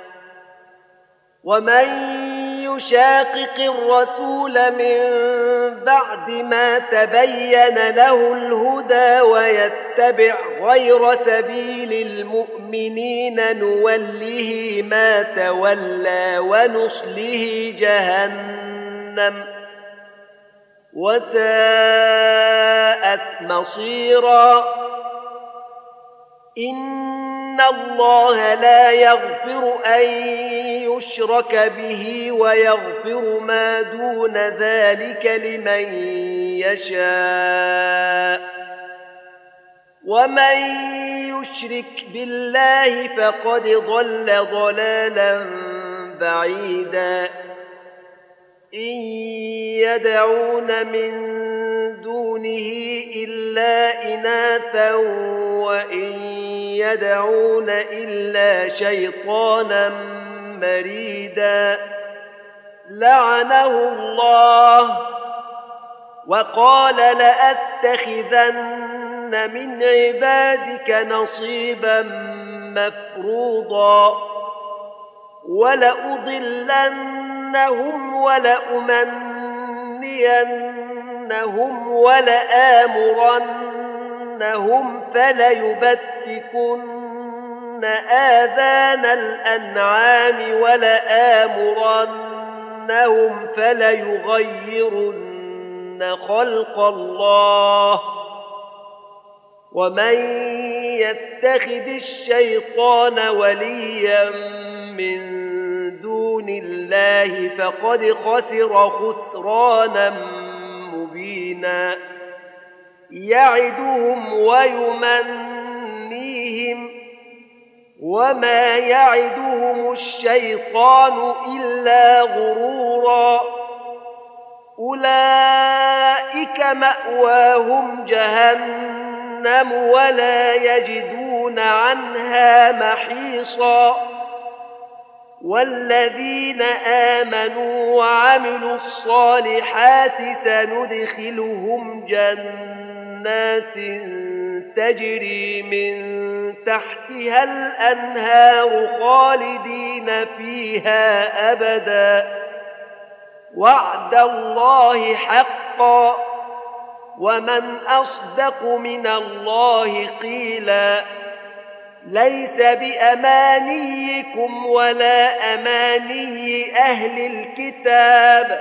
ومن يشاقق الرسول من بعد ما تبين له الهدى ويتبع غير سبيل المؤمنين نوله ما تولى ونصله جهنم وساءت مصيرا إن الله لا يغفر أن يشرك به ويغفر ما دون ذلك لمن يشاء ومن يشرك بالله فقد ضل ضلالا بعيدا إن يدعون من دونه إلا إناثا وإن يدعون إلا شيطانا مريدا لعنه الله وقال لأتخذن من عبادك نصيبا مفروضا ولأضلنهم ولأمنينهم ولآمرنهم فليبتكن آذان الأنعام ولآمرنهم فليغيرن خلق الله ومن يتخذ الشيطان وليا من دون الله فقد خسر خسرانا مبينا يعدهم ويمنيهم وما يعدهم الشيطان إلا غرورا أولئك مأواهم جهنم ولا يجدون عنها محيصا والذين آمنوا وعملوا الصالحات سندخلهم جنات تجري من تحتها الأنهار خالدين فيها أبدا وعد الله حقا ومن أصدق من الله قيلا ليس بأمانيكم ولا أماني أهل الكتاب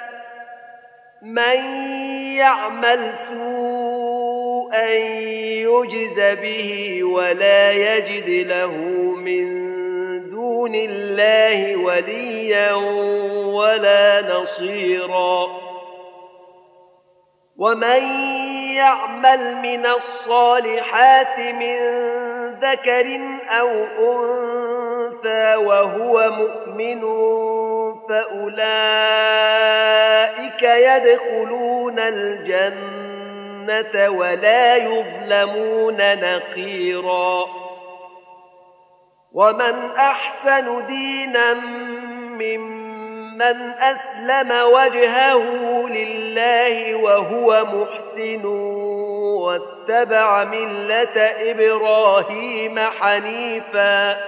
من يعمل سوءا يجز به ولا يجد له من دون الله وليا ولا نصيرا ومن يعمل من الصالحات من ذكر أو أنثى وهو مؤمن فأولئك يدخلون الجنة ولا يظلمون نقيرا ومن أحسن دينا ممن أسلم وجهه لله وهو محسن واتبع ملة إبراهيم حنيفا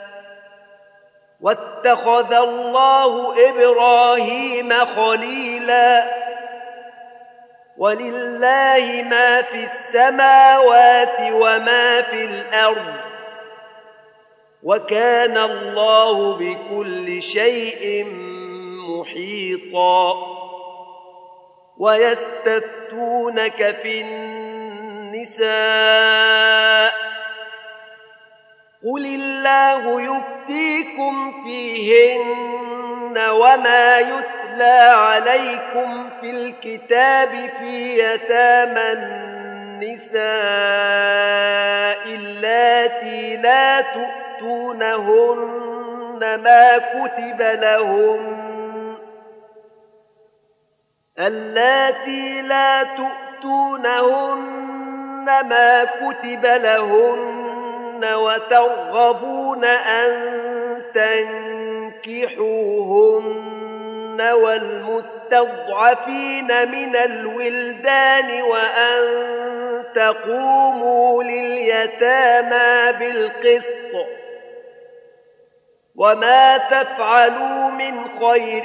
واتخذ الله إبراهيم خليلا ولله ما في السماوات وما في الأرض وكان الله بكل شيء محيطا ويستفتونك في النساء قل الله يفتيكم فيهن وما يتلى عليكم في الكتاب في يتامى النساء اللاتي لا تؤتونهن ما كتب لهن وترغبون أن تنكحوهن والمستضعفين من الولدان وأن تقوموا لليتامى بالقسط وما تفعلوا من خير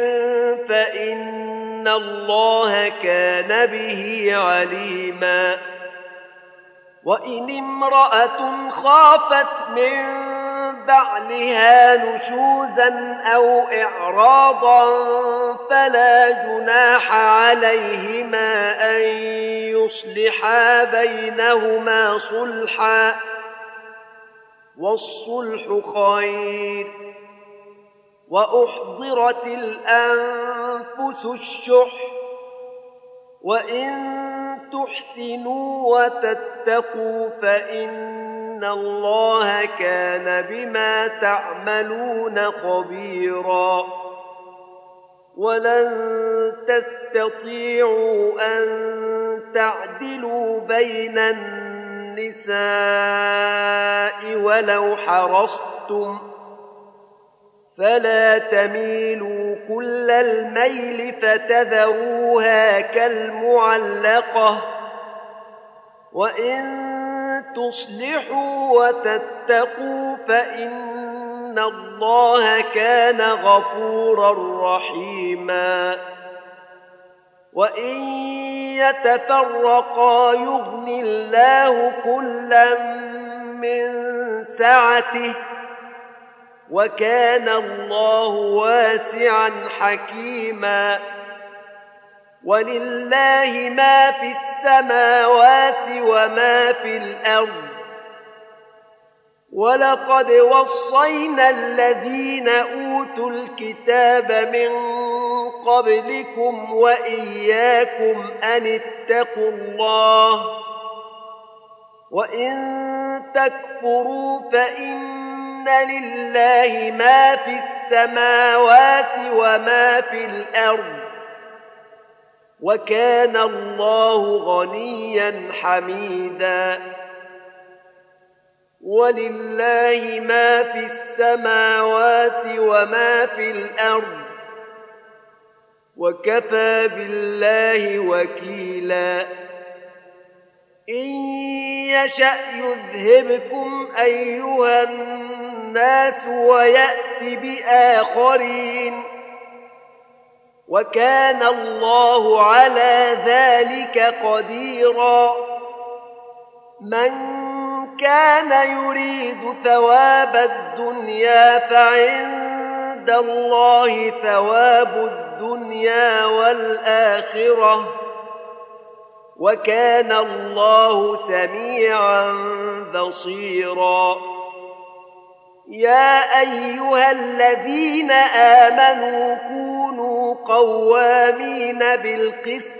فإن الله كان به عليما وإن امرأة خافت من بعلها نشوزا أو إعراضا فلا جناح عليهما أن يصلحا بينهما صلحا والصلح خير. وأحضرت الأنفس الشح وإن تحسنوا وتتقوا فإن الله كان بما تعملون خبيرا. ولن تستطيعوا أن تعدلوا بين النساء ولو حرصتم فلا تميلوا كل الميل فتذروها كالمعلقة. وإن تصلحوا وتتقوا فإن الله كان غفورا رحيما. وإن يتفرقا يغن الله كلا من سعته وكان الله واسعا حكيما. ولله ما في السماوات وما في الأرض. ولقد وصينا الذين أوتوا الكتاب من قبلكم وإياكم أن اتقوا الله وإن تكفروا فإن لله ما في السماوات وما في الأرض وكان الله غنيا حميدا. ولله ما في السماوات وما في الأرض وكفى بالله وكيلا. إن يشأ يذهبكم أيها الناس ويأت بآخرين وكان الله على ذلك قديرا. من كان يريد ثواب الدنيا فعند الله ثواب الدنيا والآخرة وكان الله سميعا بصيرا. يا أيها الذين آمنوا كونوا قوامين بالقسط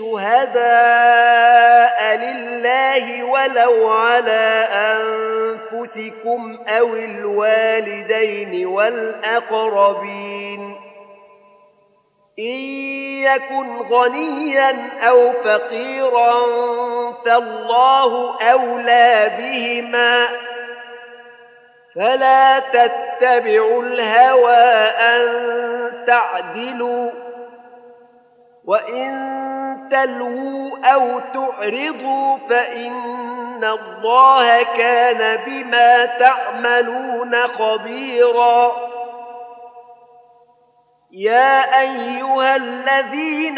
شهداء لله ولو على أنفسكم أو الوالدين والأقربين إن يكن غنيا أو فقيرا فالله أولى بهما فلا تتبعوا الهوى أن تعدلوا وإن تلووا أو تعرضوا فإن الله كان بما تعملون خبيرا. يا أيها الذين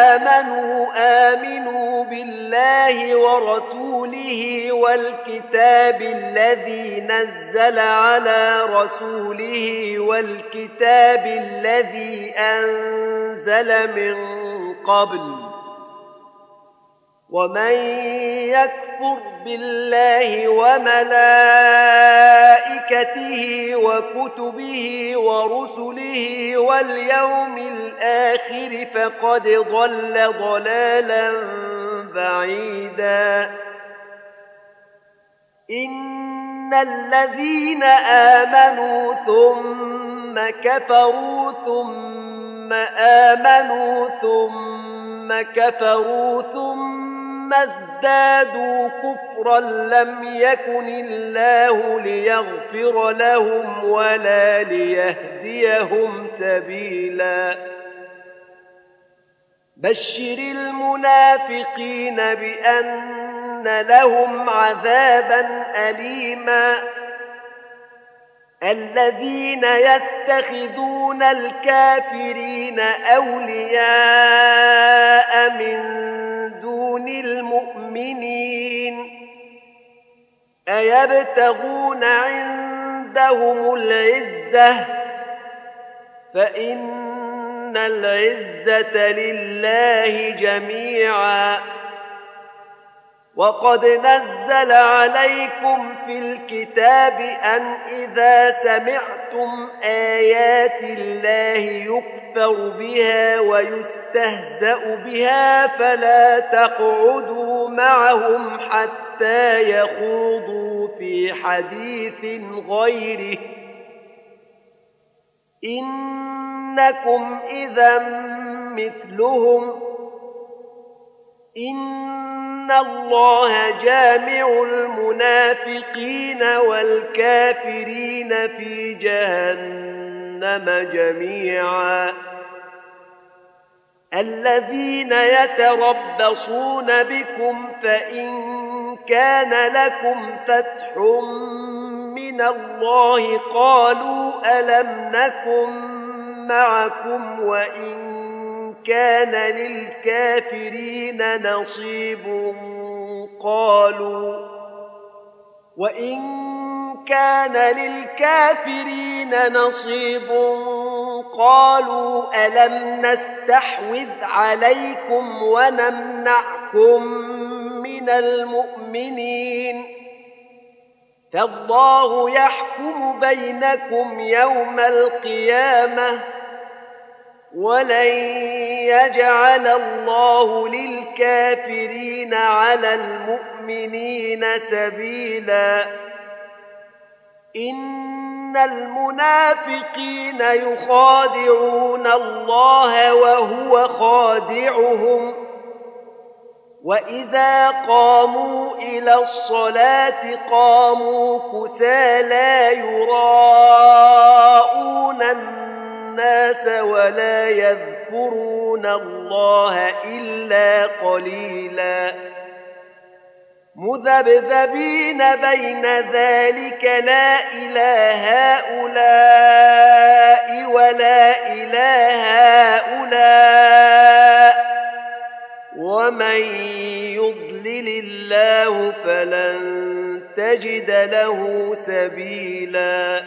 آمنوا بالله ورسوله والكتاب الذي نزل على رسوله والكتاب الذي أنزل من قبل ومن يكفر بالله وملائكته وكتبه ورسله واليوم الآخر فقد ضل ضلالا بعيدا. إن الذين آمنوا ثم كفروا ثم آمنوا ثم كفروا ثم ازدادوا كفرا لم يكن الله ليغفر لهم ولا ليهديهم سبيلا. بشر المنافقين بأن لهم عذابا أليما. الذين يتخذون الكافرين أولياء من دون المؤمنين أيبتغون عندهم العزة فإن العزة لله جميعا وقد نزل عليكم في الكتاب أن إذا سمعتم آيات الله يكفر بها ويستهزأ بها فلا تقعدوا معهم حتى يخوضوا في حديث غيره إنكم إذا مثلهم إن الله جامع المنافقين والكافرين في جهنم جميعا الذين يتربصون بكم فإن كان لكم فتح من الله قالوا ألم نكن معكم كان للكافرين نصيب قالوا ألم نستحوذ عليكم ونمنعكم من المؤمنين فالله يحكم بينكم يوم القيامة ولن يجعل الله للكافرين على المؤمنين سبيلا إن المنافقين يخادعون الله وهو خادعهم وإذا قاموا إلى الصلاة قاموا كسالى يراءون الناس ولا يذكرون الله إلا قليلا مذبذبين بين ذلك لا إله هؤلاء ولا إله هؤلاء ومن يضلل الله فلن تجد له سبيلا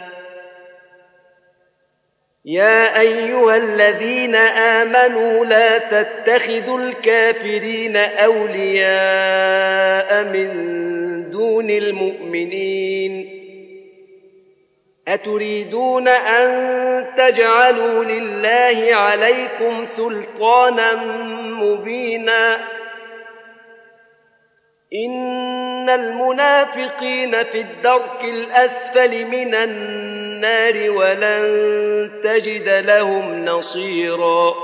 يا أيها الذين آمنوا لا تتخذوا الكافرين أولياء من دون المؤمنين أتريدون أن تجعلوا لله عليكم سلطانا مبينا إن المنافقين في الدرك الأسفل من النار ولن تجد لهم نصيرا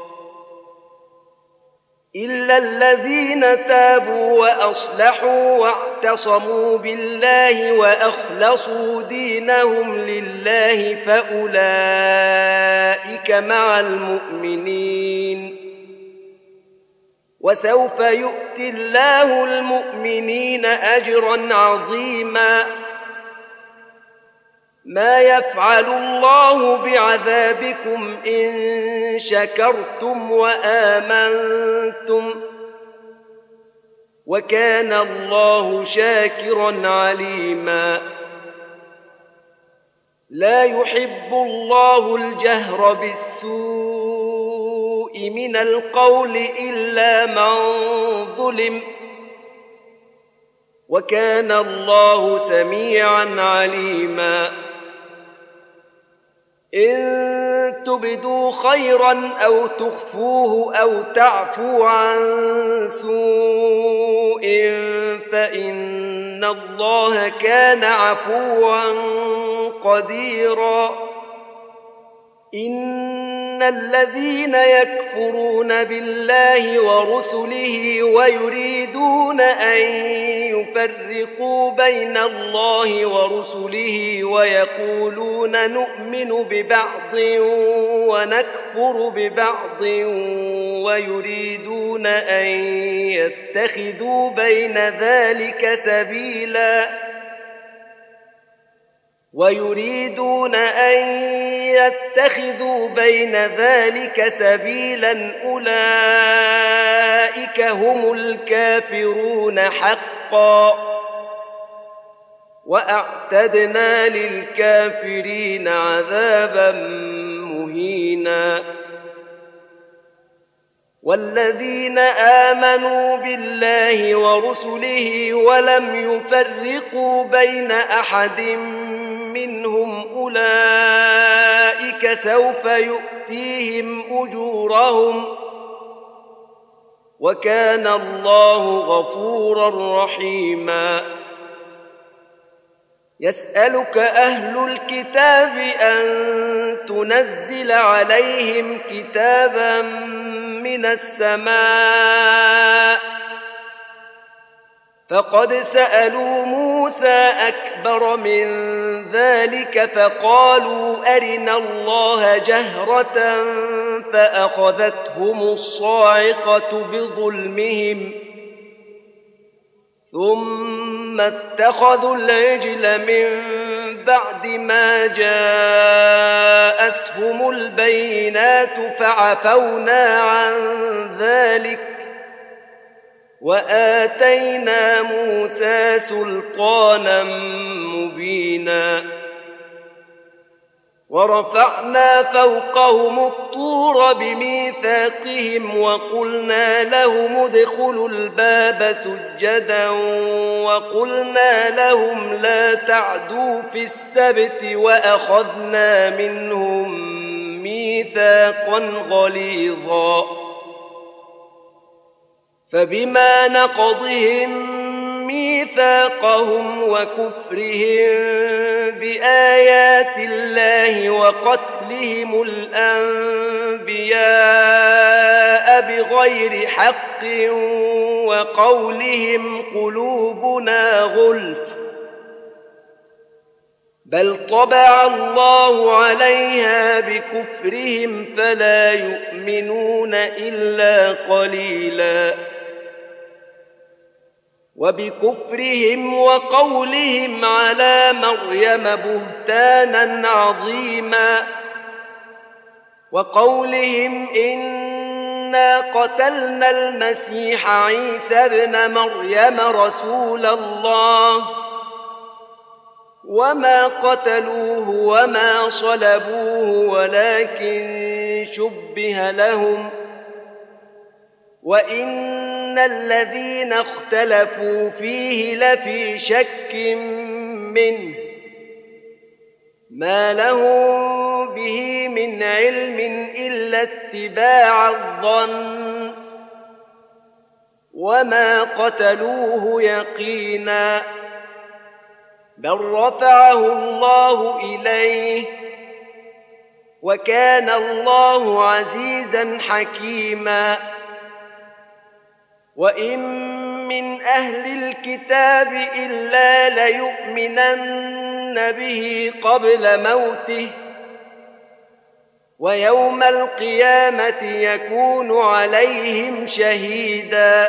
إلا الذين تابوا وأصلحوا واعتصموا بالله وأخلصوا دينهم لله فأولئك مع المؤمنين وسوف يؤتي الله المؤمنين أجرا عظيما ما يفعل الله بعذابكم إن شكرتم وآمنتم وكان الله شاكرا عليما لا يحب الله الجهر بالسوء من القول إلا من ظلم وكان الله سميعا عليما إن تبدوا خيرا أو تخفوه أو تعفو عن سوء فإن الله كان عفوا قديرا إن الذين يكفرون بالله ورسله ويريدون أن يفرقوا بين الله ورسله ويقولون نؤمن ببعض ونكفر ببعض ويريدون أن يتخذوا بين ذلك سبيلا أولئك هم الكافرون حقا وأعتدنا للكافرين عذابا مهينا والذين آمنوا بالله ورسله ولم يفرقوا بين أحد منهم أولئك سوف يؤتيهم أجورهم وكان الله غفورا رحيما. يسألك أهل الكتاب أن تنزل عليهم كتابا من السماء فقد سألوا موسى أكبر من ذلك فقالوا أرنا الله جهرة فأخذتهم الصاعقة بظلمهم ثم اتخذوا العجل من بعد ما جاءتهم البينات فعفونا عن ذلك وآتينا موسى سلطانا مبينا. ورفعنا فوقهم الطور بميثاقهم وقلنا لهم ادخلوا الباب سجدا وقلنا لهم لا تعدوا في السبت وأخذنا منهم ميثاقا غليظا. فبما نقضهم ميثاقهم وكفرهم بآيات الله وقتلهم الأنبياء بغير حق وقولهم قلوبنا غلف بل طبع الله عليها بكفرهم فلا يؤمنون إلا قليلا. وبكفرهم وقولهم على مريم بهتانا عظيما وقولهم إنا قتلنا المسيح عيسى ابن مريم رسول الله وما قتلوه وما صلبوه ولكن شبه لهم وإن الذين اختلفوا فيه لفي شك منه ما لهم به من علم إلا اتباع الظن وما قتلوه يقينا بل رفعه الله إليه وكان الله عزيزا حكيما. وإن من أهل الكتاب إلا ليؤمنن به قبل موته ويوم القيامة يكون عليهم شهيدا.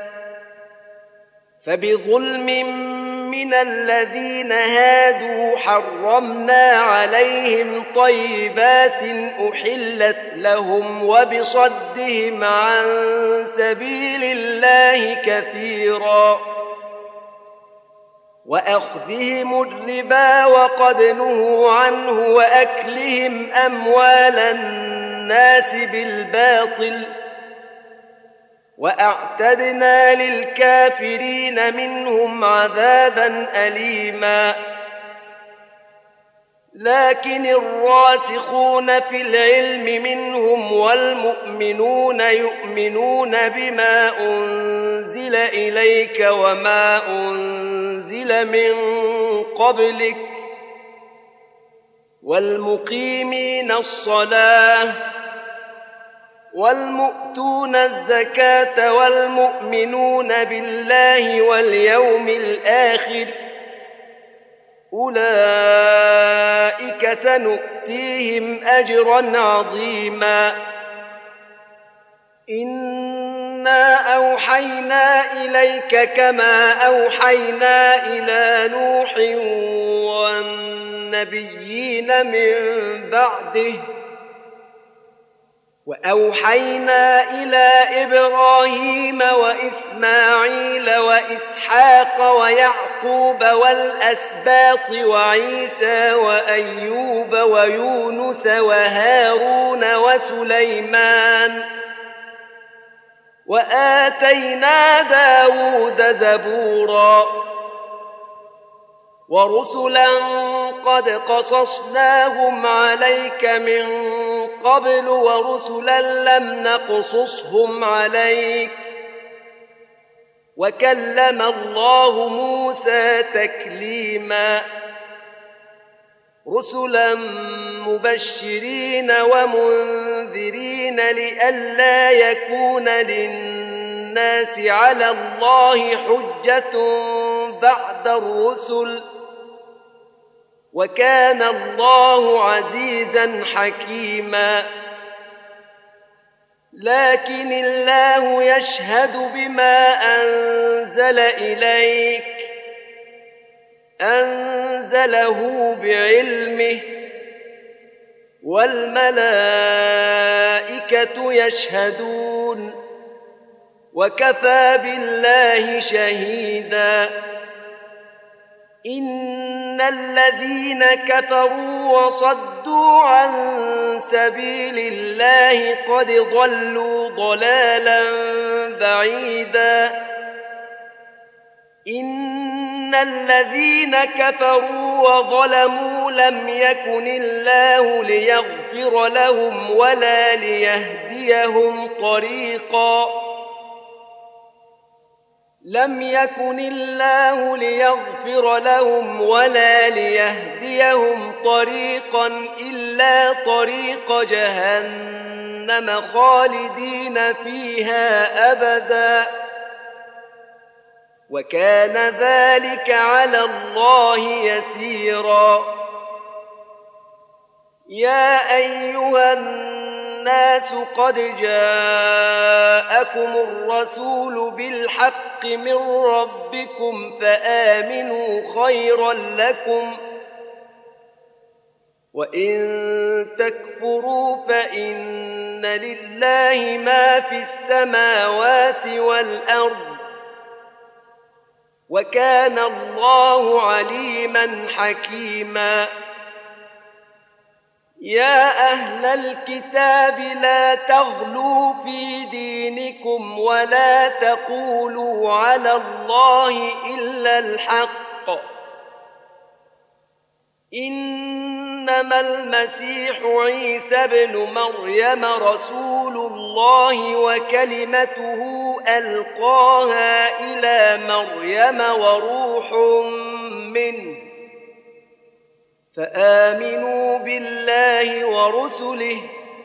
فبظلم من الذين هادوا حرمنا عليهم طيبات أحلت لهم وبصدهم عن سبيل الله كثيرا وأخذهم الربا وقد نهوا عنه وأكلهم أموال الناس بالباطل وأعتدنا للكافرين منهم عذابا أليما. لكن الراسخون في العلم منهم والمؤمنون يؤمنون بما أنزل إليك وما أنزل من قبلك والمقيمين الصلاة والمؤتون الزكاة والمؤمنون بالله واليوم الآخر أولئك سنؤتيهم أجرا عظيما. إنا أوحينا إليك كما أوحينا إلى نوح والنبيين من بعده وأوحينا إلى إبراهيم وإسماعيل وإسحاق ويعقوب والأسباط وعيسى وأيوب ويونس وهارون وسليمان وآتينا داود زبورا ورسلا قد قصصناهم عليك من قبل ورسلا لم نقصصهم عليك وكلم الله موسى تكليما رسلا مبشرين ومنذرين لئلا يكون للناس على الله حجة بعد الرسل وكان الله عزيزا حكيما لكن الله يشهد بما أنزل إليك أنزله بعلمه والملائكة يشهدون وكفى بالله شهيدا إن الذين كفروا وصدوا عن سبيل الله قد ضلوا ضلالا بعيدا إن الذين كفروا وظلموا لم يكن الله ليغفر لهم ولا ليهديهم طريقا لم يكن الله ليغفر لهم ولا ليهديهم طريقا إلا طريق جهنم خالدين فيها أبدا وكان ذلك على الله يسيرا يا أيها الناس قد جاءكم الرسول بالحق من ربكم فآمنوا خيرا لكم وإن تكفروا فإن لله ما في السماوات والأرض وكان الله عليما حكيما يا أهل الكتاب لا تغلوا في دينكم ولا تقولوا على الله إلا الحق إنما المسيح عيسى ابن مريم رسول الله وكلمته ألقاها إلى مريم وروح منه فآمنوا بالله ورسله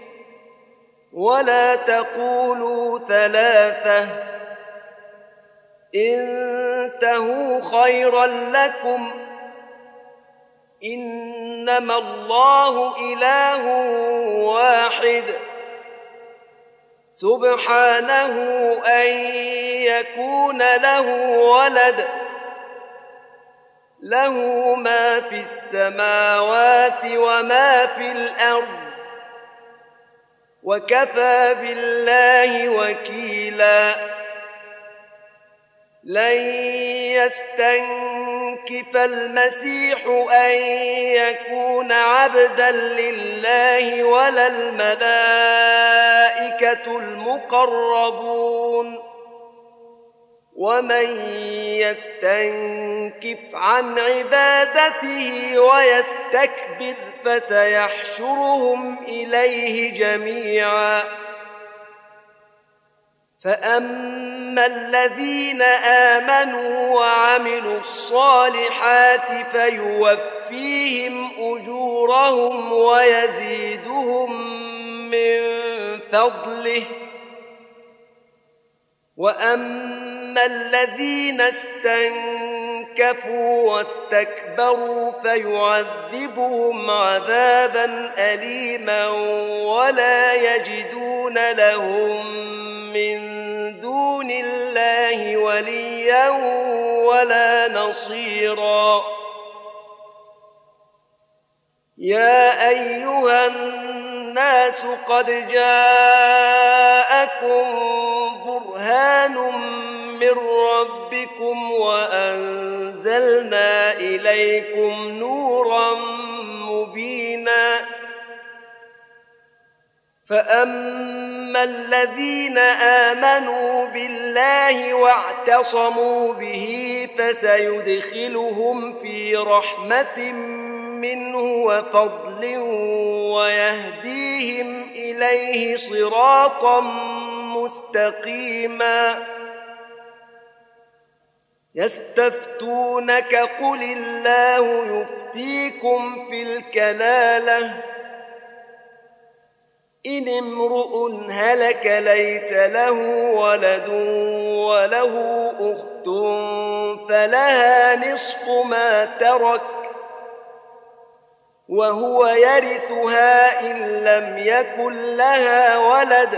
ولا تقولوا ثلاثة انتهوا خيرا لكم إنما الله إله واحد سبحانه أن يكون له ولد له ما في السماوات وما في الأرض وكفى بالله وكيلا لن يستنكف المسيح أن يكون عبدا لله ولا الملائكة المقربون ومن يستنكف عن عبادته ويستكبر فسيحشرهم إليه جميعا فأما الذين آمنوا وعملوا الصالحات فيوفيهم أجورهم ويزيدهم من فضله وأما الذين استنكفوا واستكبروا فيعذبهم عذابا أليما ولا يجدون لهم من دون الله وليا ولا نصيرا يا أيها الناس قد جاءكم برهان من ربكم وأنزلنا إليكم نورا مبينا فأما أما الذين آمنوا بالله واعتصموا به فسيدخلهم في رحمة منه وفضل ويهديهم إليه صراطا مستقيما. يستفتونك قل الله يفتيكم في الكلالة إن امرؤ هلك ليس له ولد وله أخت فلها نصف ما ترك وهو يرثها إن لم يكن لها ولد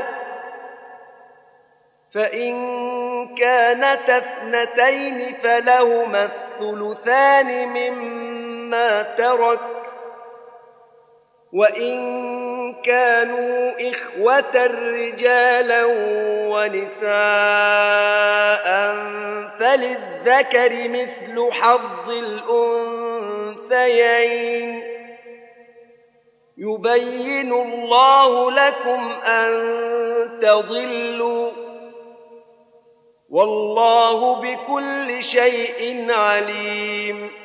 فإن كانتا اثنتين فلهما الثلثان مما ترك وإن كانوا إخوة رجالا ونساء فللذكر مثل حظ الأنثيين يبين الله لكم أن تضلوا والله بكل شيء عليم.